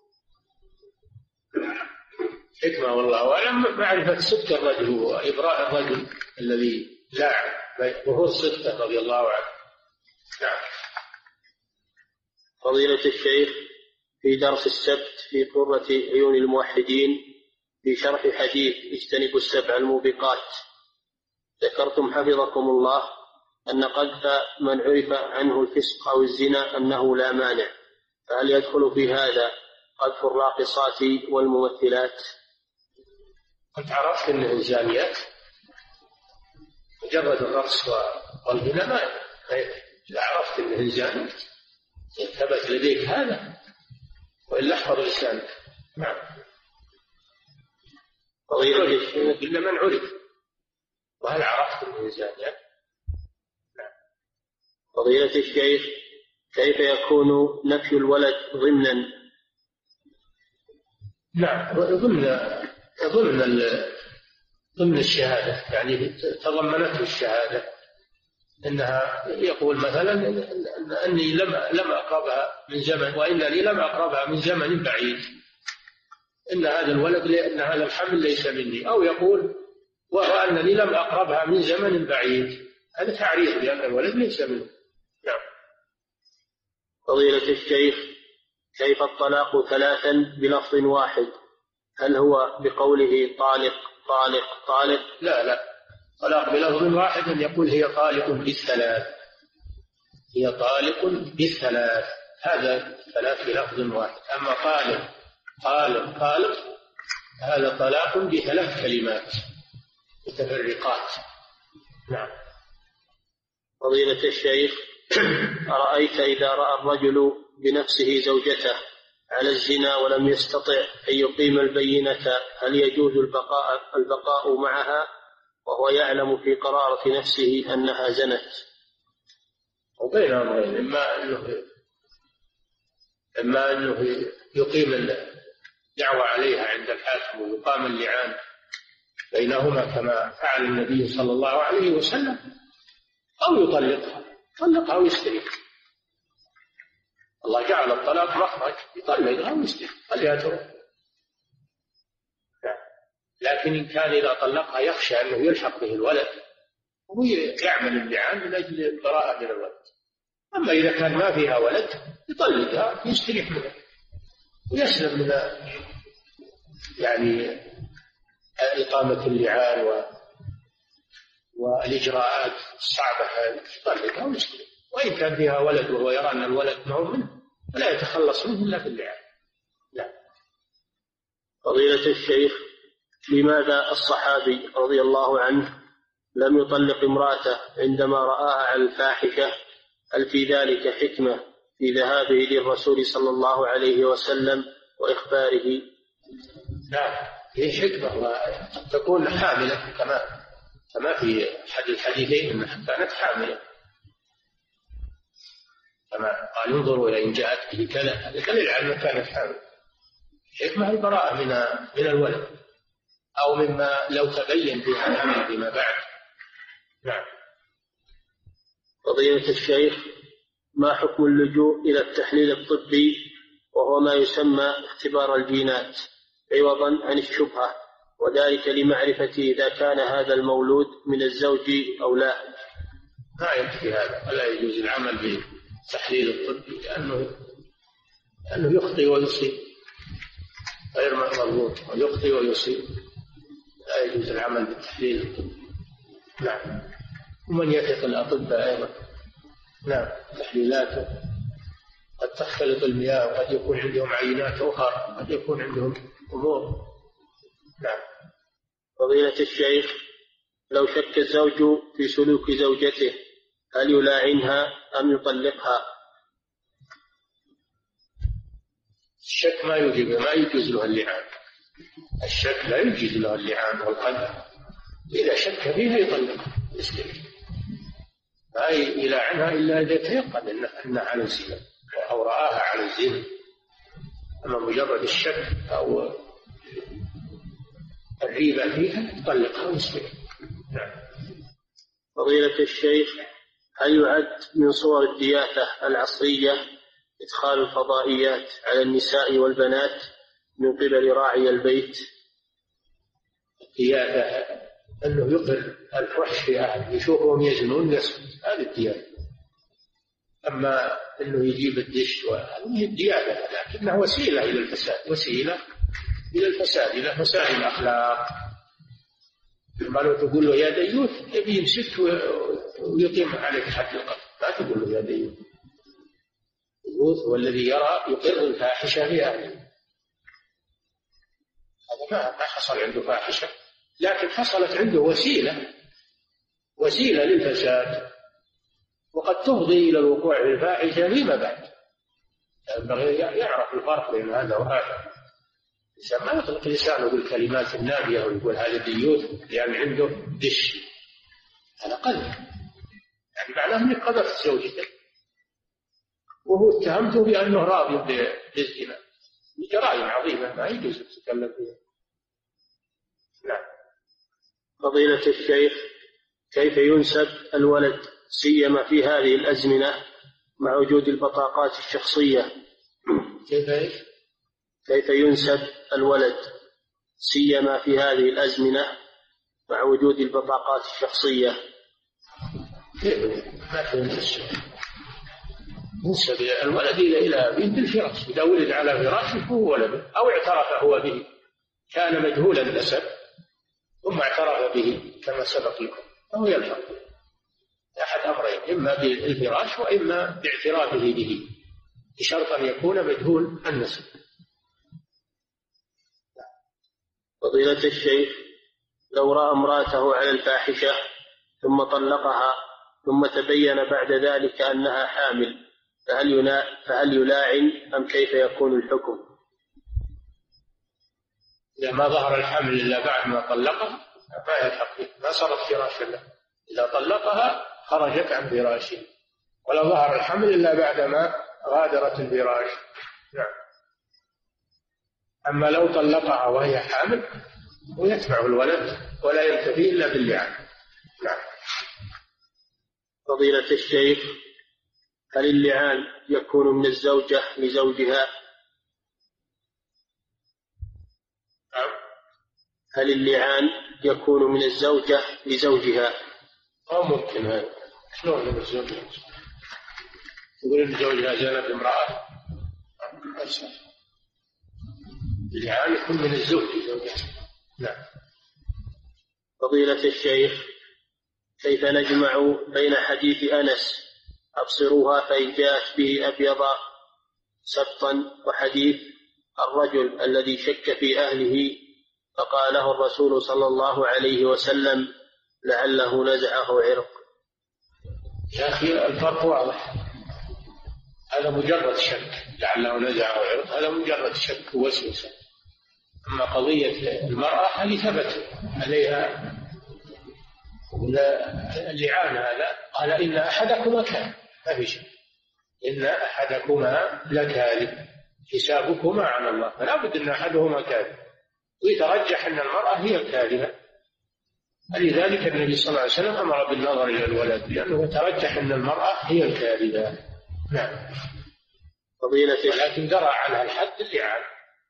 حكمة والله أعلم معرفة صدق الرجل وإبراء الرجل الذي لاعب وهو الصدق رضي الله عنه. نعم. فضيلة الشيخ، في درس السبت في قرة عيون الموحدين في شرح حديث اجتنبوا السبع الموبقات ذكرتم حفظكم الله أن قذف من عرف عنه الفسق أو الزنا أنه لا مانع، فهل يدخل في هذا قذف الراقصات والممثلات؟ أنت عرفت أنه زانيات؟ مجرد الرقص والغنى ما إذا عرفت أنه زاني ثبت لديك هذا، وإلا احفظ لسانك. نعم. إلا من عرف، وهل عرفت أنه زانيات؟ نعم. فضيلة الشيخ، كيف يكون نفي الولد ضمنا؟ نعم، ضمن ضمن ضمن الشهادة، يعني تضمنته الشهادة إنها يقول مثلا أني لم لم أقربها من زمن، وإنني لم أقربها من زمن بعيد، إن هذا الولد لأن هذا الحمل ليس مني، أو يقول وأنني لم أقربها من زمن بعيد، هذا تعريض لأن الولد ليس منه. نعم. فضيلة الشيخ، كيف الطلاق ثلاثا بلفظ واحد؟ هل هو بقوله طالق طالق طالق؟ لا لا، طلاق بلفظ واحد أن يقول هي طالق بالثلاث، هي طالق بالثلاث، هذا ثلاث بلفظ واحد. أما طالق طالق طالق هذا طلاق بثلاث كلمات متفرقات. نعم. فضيلة الشيخ، أرأيت إذا رأى الرجل بنفسه زوجته على الزنا ولم يستطع أن يقيم البينة، هل يجوز البقاء, البقاء معها وهو يعلم في قرارة نفسه أنها زنت؟ وبين أمرين، إما أنه إما أنه يقيم الدعوة عليها عند الحاكم ويقام اللعان بينهما كما فعل النبي صلى الله عليه وسلم، أو يطلقها يطلقها ويستريح. الله جعل الطلاق مخرج، يطلقها ويستريح خليها تروح. لكن إن كان إذا طلقها يخشى أنه يلحق به الولد وهو يعمل اللعان من أجل البراءة من الولد. أما إذا كان ما فيها ولد يطلقها يستريح منها ويسلم من يعني إقامة اللعان و... والإجراءات الصعبة هذه، يطلقها ويستريح. وإن كان فيها ولد وهو يرى أن الولد معه منه فلا يتخلص منه إلا باللعان. لا. فضيلة الشيخ، لماذا الصحابي رضي الله عنه لم يطلق امرأته عندما رآها على الفاحشة؟ هل في ذلك حكمة في ذهابه للرسول صلى الله عليه وسلم وإخباره؟ نعم، هي حكمة، وقد تكون حاملة كما كما في أحد الحديثين أنها كانت حاملة، كما قال انظروا إلى إن جاءت به كذا، هذا دليل على أنها كانت حاملة. حكمة البراءة من من الولد أو مما لو تبين فيها الأمر فيما بعد. نعم. فضيلة الشيخ، ما حكم اللجوء إلى التحليل الطبي وهو ما يسمى اختبار الجينات عوضا عن الشبهة، وذلك لمعرفة إذا كان هذا المولود من الزوج أو لا؟ ما يكفي هذا، ولا يجوز العمل بالتحليل الطبي لأنه لأنه يخطئ ويصيب، غير مضبوط، ويخطئ ويصيب، لا يجوز العمل بالتحليل الطبي. نعم. ومن يثق الأطباء أيضا. نعم. تحليلاته قد تختلط المياه، وقد يكون عندهم عينات أخرى، قد يكون عندهم أمور. نعم. فضيلة الشيخ، لو شك الزوج في سلوك زوجته هل يلاعنها أم يطلقها؟ الشك ما يجوز ما يجوز له اللعان، الشك لا يجوز له اللعان والقدر. إذا شك فيها يطلقها يستمر، ما يلاعنها إلا إذا تيقن أنها على الزنا أو رآها على الزنا. أما مجرد الشك أو الريبة فيها يطلقها ويستمر. نعم. فضيلة الشيخ، هل يعد من صور الدياثة العصرية إدخال الفضائيات على النساء والبنات من قبل راعي البيت؟ الدياثة أنه يقر الفحش في أهل يشوفهم يزنون يسكت، هذه الدياثة. أما أنه يجيب الدش وهذه الدياثة، لكنها وسيلة إلى الفساد، وسيلة إلى الفساد، إلى فساد الأخلاق. لما لو تقول له يا ديوث يبي يمسك ويقيم عليك حد القتل، ما تقول له يا ديوث. الديوث هو الذي يرى يقر الفاحشة في أهله. هذا ما حصل عنده فاحشة، لكن حصلت عنده وسيلة وسيلة للفساد، وقد تفضي إلى الوقوع في الفاحشة فيما بعد. ينبغي يعرف الفرق بين هذا وهذا. الإنسان ما يطلق لسانه بالكلمات النابية ويقول هذا ديوث يعني عنده دش، هذا قذف، يعني معناه أنك قذفت زوجتك وهو اتهمته بأنه راضي بالزنا. جرائم عظيمة ما يجوز تتكلم فيها. نعم. فضيلة الشيخ، كيف ينسب الولد سيما في هذه الأزمنة مع وجود البطاقات الشخصية؟ كيف ايش؟ كيف ينسب الولد سيما في هذه الأزمنة مع وجود البطاقات الشخصية. ما تنسب نسب الولد إلى أبيه بالفراش، إذا ولد على فراشه فهو ولده، أو اعترف هو به كان مجهول النسب ثم اعترف به كما سبق لكم فهو يلحق أحد أمرين، إما بالفراش وإما باعترافه به بشرط أن يكون مجهول النسب. فضيلة الشيخ، لو رأى امرأته على الفاحشة ثم طلقها ثم تبين بعد ذلك أنها حامل فهل فهل يلاعن أم كيف يكون الحكم؟ إذا ما ظهر الحمل إلا بعد ما طلقها ما يلحق به، ما صارت فراشا له. إذا طلقها خرجت عن فراشه، ولا ظهر الحمل إلا بعد ما غادرت الفراش. نعم. أما لو طلقها وهي حامل ويتبع الولد ولا ينتفي إلا باللعان. نعم. فضيلة الشيخ، هل اللعان يكون من الزوجة لزوجها؟ نعم. هل اللعان يكون من الزوجة لزوجها؟ أو ممكن هذا. شلون من الزوجة؟ يقول إن زوجها زنى بامرأة. اللعان يكون من الزوج لزوجها. نعم. فضيلة الشيخ، كيف نجمع بين حديث أنس أبصروها فإن جاءت به أبيضا سبطا وحديث الرجل الذي شك في أهله فقاله الرسول صلى الله عليه وسلم لعله نزعه عرق؟ يا أخي الفرق واضح، هذا مجرد شك، لعله نزعه عرق هذا مجرد شك ووسوسة. أما قضية المرأة هذه ثبت عليها اللعان، هذا قال إن أحدكما كاذب، ما في شيء، إن أحدكما لكاذب حسابكما على الله، فلا بد أن أحدهما كاذب، ويترجح أن المرأة هي الكاذبة. لذلك النبي صلى الله عليه وسلم أمر بالنظر إلى الولد لأنه يترجح أن المرأة هي الكاذبة. نعم. ولكن درى عنها الحد اللعان،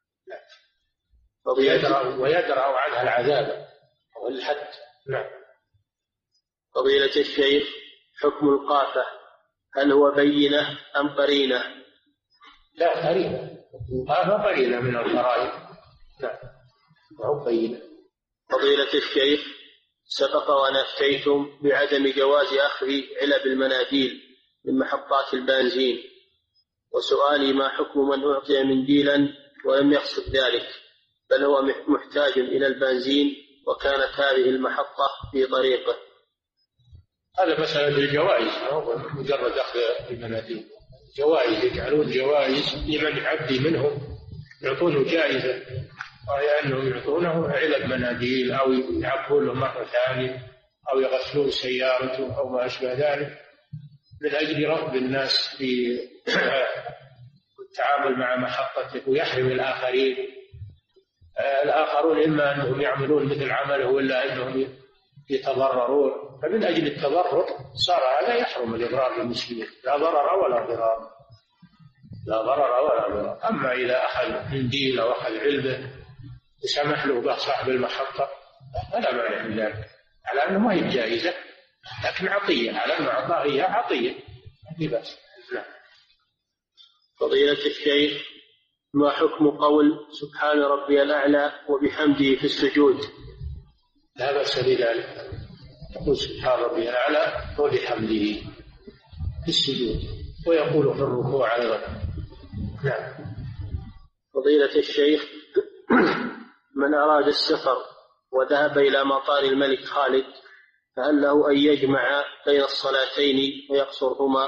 ويدرأ عنها العذاب والحد. نعم. فضيلة الشيخ، حكم القافة هل هو بينة أم قرينة؟ لا، قرينة. القافة قرينة من القرائن. نعم، وهو بينة. فضيلة الشيخ، سبق وأن أفتيتم بعدم جواز أخذ علب المناديل من محطات البنزين، وسؤالي ما حكم من أعطي منديلا ولم يقصد ذلك بل هو محتاج إلى البنزين وكانت هذه المحطة في طريقه؟ هذا مسألة الجوائز، هو مجرد أخذ المناديل. جوائز، يجعلون جوائز لمن يعدي منهم، يعطونه جائزة، وهي أنهم يعطونه علب مناديل أو يعبون له مرة ثانية أو يغسلون سيارته أو ما أشبه ذلك، من أجل رغب الناس في التعامل مع محطته ويحرم الآخرين. الآخرون إما أنهم يعملون مثل عمله ولا أنهم يتضررون، فمن أجل التضرر صار هذا يحرم الإضرار بالمسلمين، لا ضرر ولا ضرار، لا ضرر ولا ضرار. أما إذا أخذ منديل أو أخذ علبة وسمح له به صاحب المحطة فلا مانع من ذلك، على أنه ما هي جائزة لكن عطية، على أنه أعطاه إياه عطية لا بأس. لا. فضيلة الشيخ، ما حكم قول سبحان ربي الأعلى وبحمده في السجود؟ لا بأس بذلك، يقول سبحان ربي الأعلى وبحمده في السجود، ويقول في الركوع أيضا. نعم. فضيلة الشيخ، من أراد السفر وذهب إلى مطار الملك خالد فهل له أن يجمع بين الصلاتين ويقصرهما؟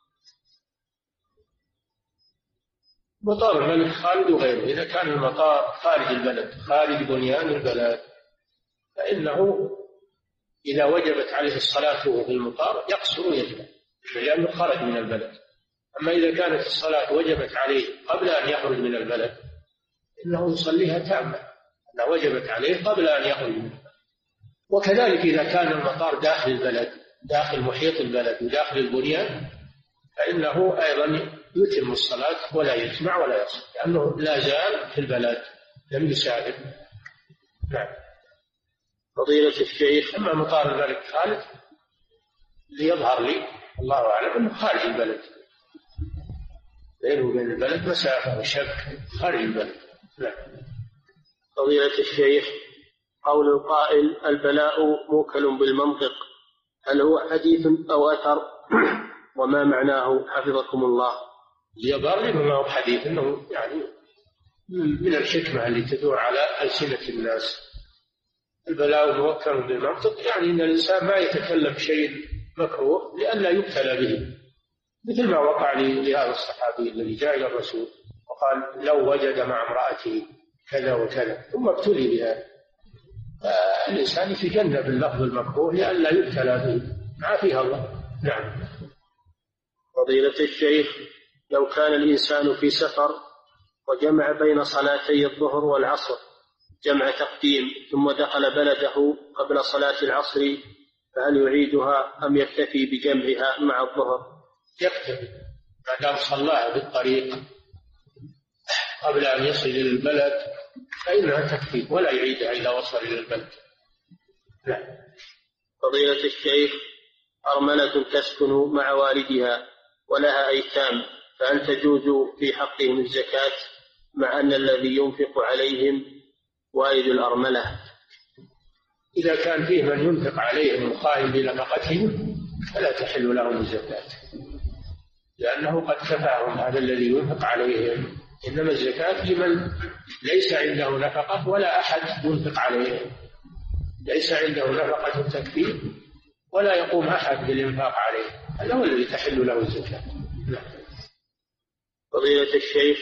مطار الملك خالد وغيره، إذا كان المطار خارج البلد خارج بنيان البلد فإنه إذا وجبت عليه الصلاة وهو في المطار يقصر ويجمع لأنه خرج من البلد. أما إذا كانت الصلاة وجبت عليه قبل أن يخرج من البلد إنه يصليها تامة، أنها وجبت عليه قبل أن يخرج من البلد. وكذلك إذا كان المطار داخل البلد، داخل محيط البلد وداخل البنيان، فإنه أيضا يتم الصلاة ولا يجمع ولا يقصر، لأنه لا زال في البلد لم يسافر. نعم. فضيلة الشيخ. أما مطار الملك خالد ليظهر لي الله أعلم أنه خارج البلد، بينه وبين البلد مسافة وشك، خارج البلد. لا. فضيلة الشيخ، قول القائل البلاء موكل بالمنطق، هل هو حديث أو أثر؟ وما معناه حفظكم الله؟ يظهر لي ما هو حديث، إنه يعني من الحكمة اللي تدور على ألسنة الناس. البلاء موكل بالمنطق يعني أن الإنسان ما يتكلم شيء مكروه لئلا يبتلى به، مثل ما وقع لهذا الصحابي الذي جاء إلى الرسول وقال لو وجد مع امرأته كذا وكذا ثم ابتلي بها. فالإنسان يتجنب اللفظ المكروه لئلا يبتلى به، عافيها الله. نعم. فضيلة الشيخ، لو كان الإنسان في سفر وجمع بين صلاتي الظهر والعصر جمع تقديم ثم دخل بلده قبل صلاة العصر، فهل يعيدها أم يكتفي بجمعها مع الظهر؟ يكتفي ما دام صلاها بالطريق قبل أن يصل إلى البلد فإنها تكفي ولا يعيدها إذا وصل إلى البلد. لا. فضيلة الشيخ، أرملة تسكن مع والدها ولها أيتام، فهل تجوز في حقهم الزكاة مع أن الذي ينفق عليهم والد الأرملة؟ إذا كان فيه من ينفق عليهم مقايم بنفقتهم فلا تحل لهم الزكاة، لأنه قد كفاهم هذا الذي ينفق عليهم. إنما الزكاة لمن ليس عنده نفقة ولا أحد ينفق عليهم، ليس عنده نفقة تكفيه ولا يقوم أحد بالإنفاق عليه، هذا هو الذي تحل له الزكاة. فضيلة الشيخ،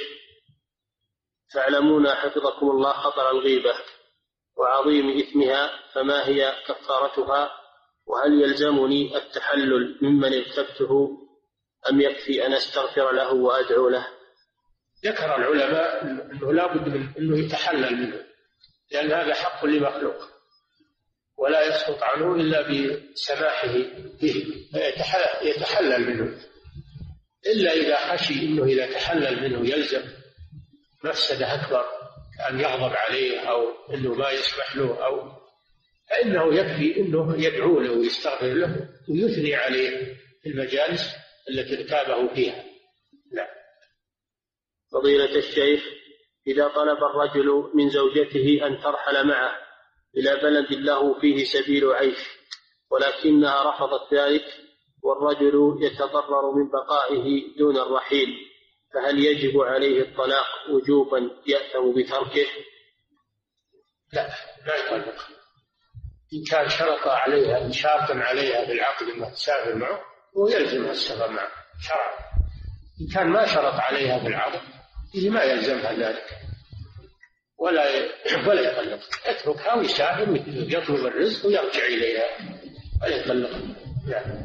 تعلمون حفظكم الله خطر الغيبة وعظيم إثمها، فما هي كفارتها؟ وهل يلزمني التحلل ممن اغتبته أم يكفي أن أستغفر له وأدعو له؟ ذكر العلماء أنه لا بد من أنه يتحلل منه، لأن هذا حق لمخلوق ولا يسقط عنه إلا بسماحه به، يتحلل منه، إلا إذا خشي أنه إذا تحلل منه يلزم مفسدة أكبر كأن يغضب عليه أو أنه ما يسمح له، أو فإنه يكفي أنه يدعو له ويستغفر له ويثني عليه في المجالس التي ارتابه فيها. لا. فضيلة الشيخ، إذا طلب الرجل من زوجته أن ترحل معه إلى بلد له فيه سبيل عيش ولكنها رفضت ذلك والرجل يتضرر من بقائه دون الرحيل، فهل يجب عليه الطلاق وجوبا يأثم بتركه؟ لا، لا يطلق. إن كان شرط عليها إن شرطا عليها بالعقد أنها تسافر معه ويلزمها السفر معه شرعا. إن كان ما شرط عليها بالعقد إذا ما يلزمها ذلك ولا ولا يطلق، يتركها ويسافر ويطلب الرزق ويرجع إليها ولا يطلق. يعني.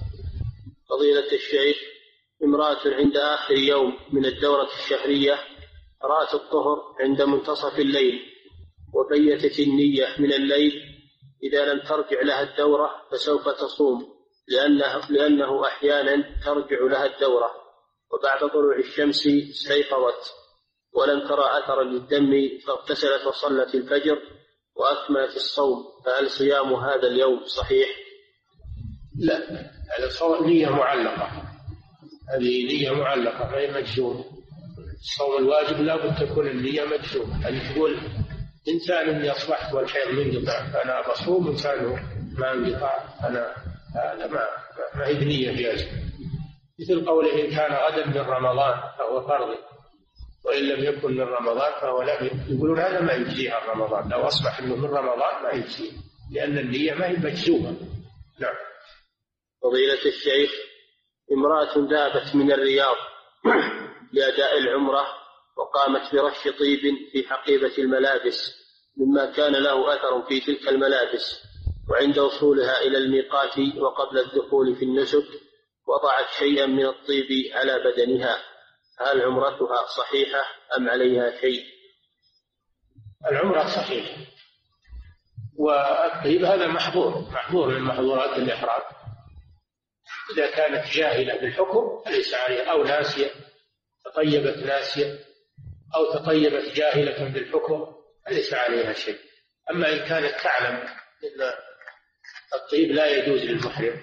فضيلة الشيخ، امرأة عند آخر يوم من الدورة الشهرية رأت الطهر عند منتصف الليل وبيتت النية من الليل إذا لم ترجع لها الدورة فسوف تصوم، لأنه, لأنه أحيانا ترجع لها الدورة، وبعد طلوع الشمس استيقظت ولم ترى أثرا للدم فاغتسلت وصلت الفجر وأكملت الصوم، فهل صيام هذا اليوم صحيح؟ لا، هذا صوم نية معلقة، هذه نية معلقة ما هي مجزومة. الصوم الواجب لا بد تكون النية مجزومة، أن تقول إنسان إني أصبحت والحيض منقطع فأنا بصوم، إنسان ما انقطع أنا هذا ما ما هي بنية جازمة. مثل قوله إن كان غدا من رمضان فهو فرض وإن لم يكن من رمضان فهو لا، يقولون هذا ما يجزيه عن رمضان، لو أصبح إنه من رمضان ما يجزيه لأن النية ما هي مجزومة. نعم. فضيلة الشيخ، امرأة ذهبت من الرياض لأداء العمرة وقامت برش طيب في حقيبة الملابس مما كان له أثر في تلك الملابس، وعند وصولها إلى الميقات وقبل الدخول في النسك وضعت شيئا من الطيب على بدنها، هل عمرتها صحيحة أم عليها شيء؟ العمرة صحيحة، والطيب هذا محظور محظور من محظورات الإحرام. إذا كانت جاهلة بالحكم فليس عليها، أو ناسية تطيبت ناسية أو تطيبت جاهلة بالحكم فليس عليها شيء. أما إن كانت تعلم إن الطيب لا يجوز للمحرم،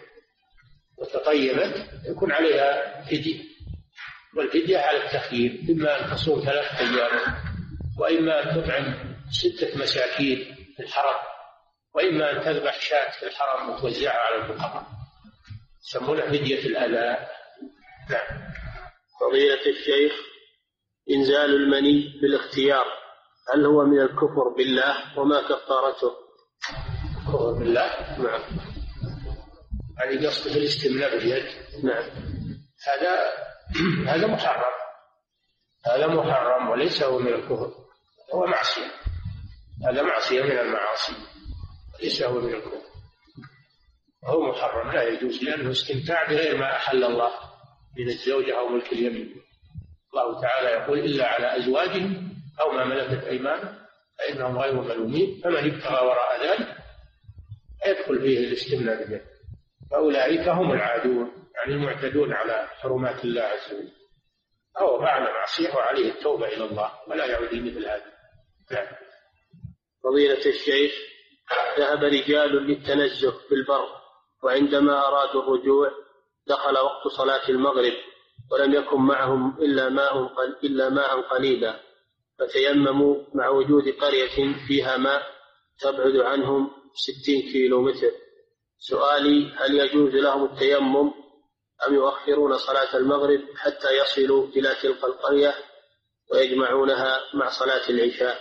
وتطيبت يكون عليها فدية، والفدية على التخيير، إما أن تصوم ثلاثة أيام، وإما أن تطعم ستة مساكين في الحرم، وإما أن تذبح شاة في الحرم وتوزعها على الفقراء، يسمونها فدية الأذى. نعم. فضيلة الشيخ، إنزال المني بالاختيار هل هو من الكفر بالله وما كفارته؟ كفر بالله؟ نعم. يعني قصد الاستمناء باليد؟ نعم. هذا هذا محرم، هذا محرم وليس هو من الكفر، هو معصية، هذا معصية من المعاصي وليس هو من الكفر، هو محرم لا يجوز، لأنه استمتاع بغير ما أحل الله من الزوجة أو ملك اليمين. الله تعالى يقول إلا على أزواجهم أو ما ملكت أيمانهم فإنهم غير ملومين، فمن ابتغى وراء ذلك يدخل فيه الاستمناء باليد، فأولئك هم العادون، يعني المعتدون على حرمات الله عز وجل، أو فعل معصية وعليه التوبة إلى الله ولا يعود مثل هذا. نعم. فضيلة الشيخ، ذهب رجال للتنزه في البر، وعندما أرادوا الرجوع دخل وقت صلاة المغرب ولم يكن معهم إلا ماء إلا ماء قليلا، فتيمموا مع وجود قرية فيها ماء تبعد عنهم ستين كيلو متر. سؤالي، هل يجوز لهم التيمم أم يؤخرون صلاة المغرب حتى يصلوا إلى تلك القرية ويجمعونها مع صلاة العشاء؟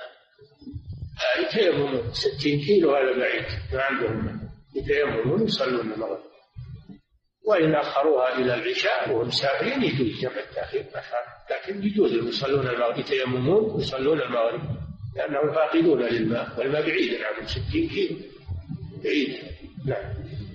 يتيممون ستين كيلو هذا بعيد، ما عندهم، يتيممون يصلون المغرب، وإن أخروها إلى العشاء وهم مسافرين يجوز جمع التأخير، لكن يجوز يصلون المغرب، يتيممون ويصلون المغرب لأنهم فاقدون للماء، والماء بعيد عنهم ستين كيلو بعيد. نعم.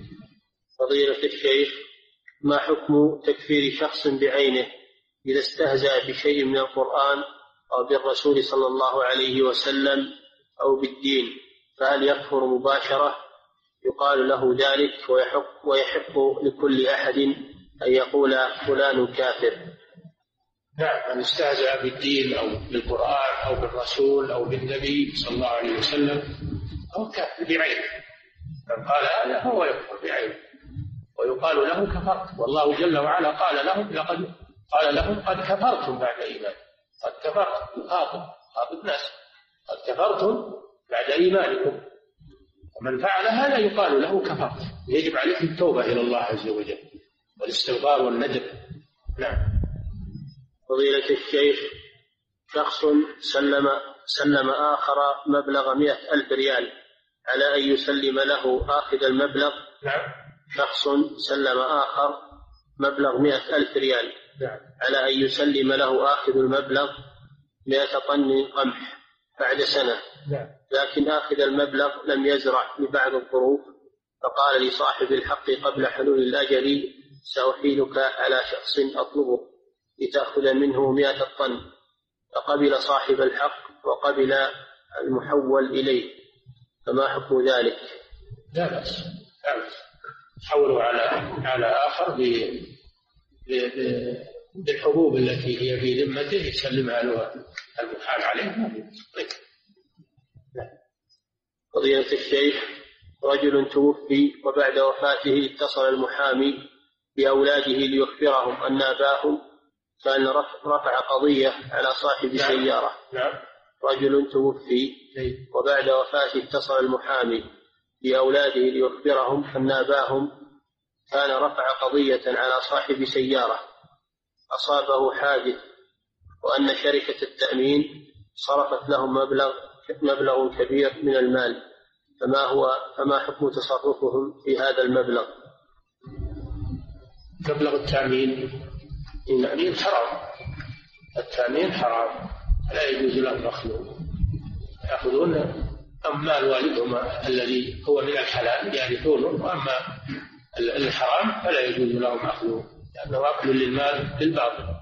فضيلة الشيخ، ما حكم تكفير شخص بعينه إذا استهزأ بشيء من القرآن أو بالرسول صلى الله عليه وسلم أو بالدين، فهل يكفر مباشرة؟ يقال له ذلك ويحق, ويحق لكل أحد أن يقول فلان كافر. نعم، من استهزأ بالدين أو بالقرآن أو بالرسول أو بالنبي صلى الله عليه وسلم هو كافر بعينه، من قال هذا هو يكفر بعينه، ويقال له كفرت، والله جل وعلا قال لهم لقد قال لهم قد كفرتم بعد إيمان، قد كفرتم، خاطب خاطب الناس، قد كفرتم بعد إيمانكم، ومن فعل هذا يقال له كفرت، يجب عليه التوبة إلى الله عز وجل والاستغفار والندم. نعم. فضيلة الشيخ، شخص سلم سلم آخر مبلغ مئة ألف ريال على أن يسلم له آخذ المبلغ. نعم. شخص سلم آخر مبلغ مئة ألف ريال نعم. على أن يسلم له آخذ المبلغ مئة طن قمح بعد سنة. نعم. لكن آخذ المبلغ لم يزرع لبعض الظروف، فقال لصاحب الحق قبل حلول الأجل سأحيلك على شخص أطلبه لتأخذ منه مئة طن، فقبل صاحب الحق وقبل المحول إليه، فما حكم ذلك؟ لا بأس، حولوا على على آخر بالحبوب التي هي في ذمته يسلمها له المحال عليه. فضيلة الشيخ، رجل توفي وبعد وفاته اتصل المحامي بأولاده ليخبرهم أن أباهم كان رفع قضية على صاحب سيارة. نعم. رجل توفي وبعد وفاته اتصل المحامي بأولاده ليخبرهم أن أباهم كان رفع قضية على صاحب سيارة أصابه حادث، وأن شركة التأمين صرفت لهم مبلغ مبلغ كبير من المال، فما هو فما حكم تصرفهم في هذا المبلغ؟ مبلغ التأمين التأمين حرام، التأمين حرام، لا يجوز لهم أخذه، يأخذون أموال والدهم الذي هو من الحلال يرثونه، وأما الحرام فلا يجوز لهم أخذه، لأنه أكل للمال بالباطل.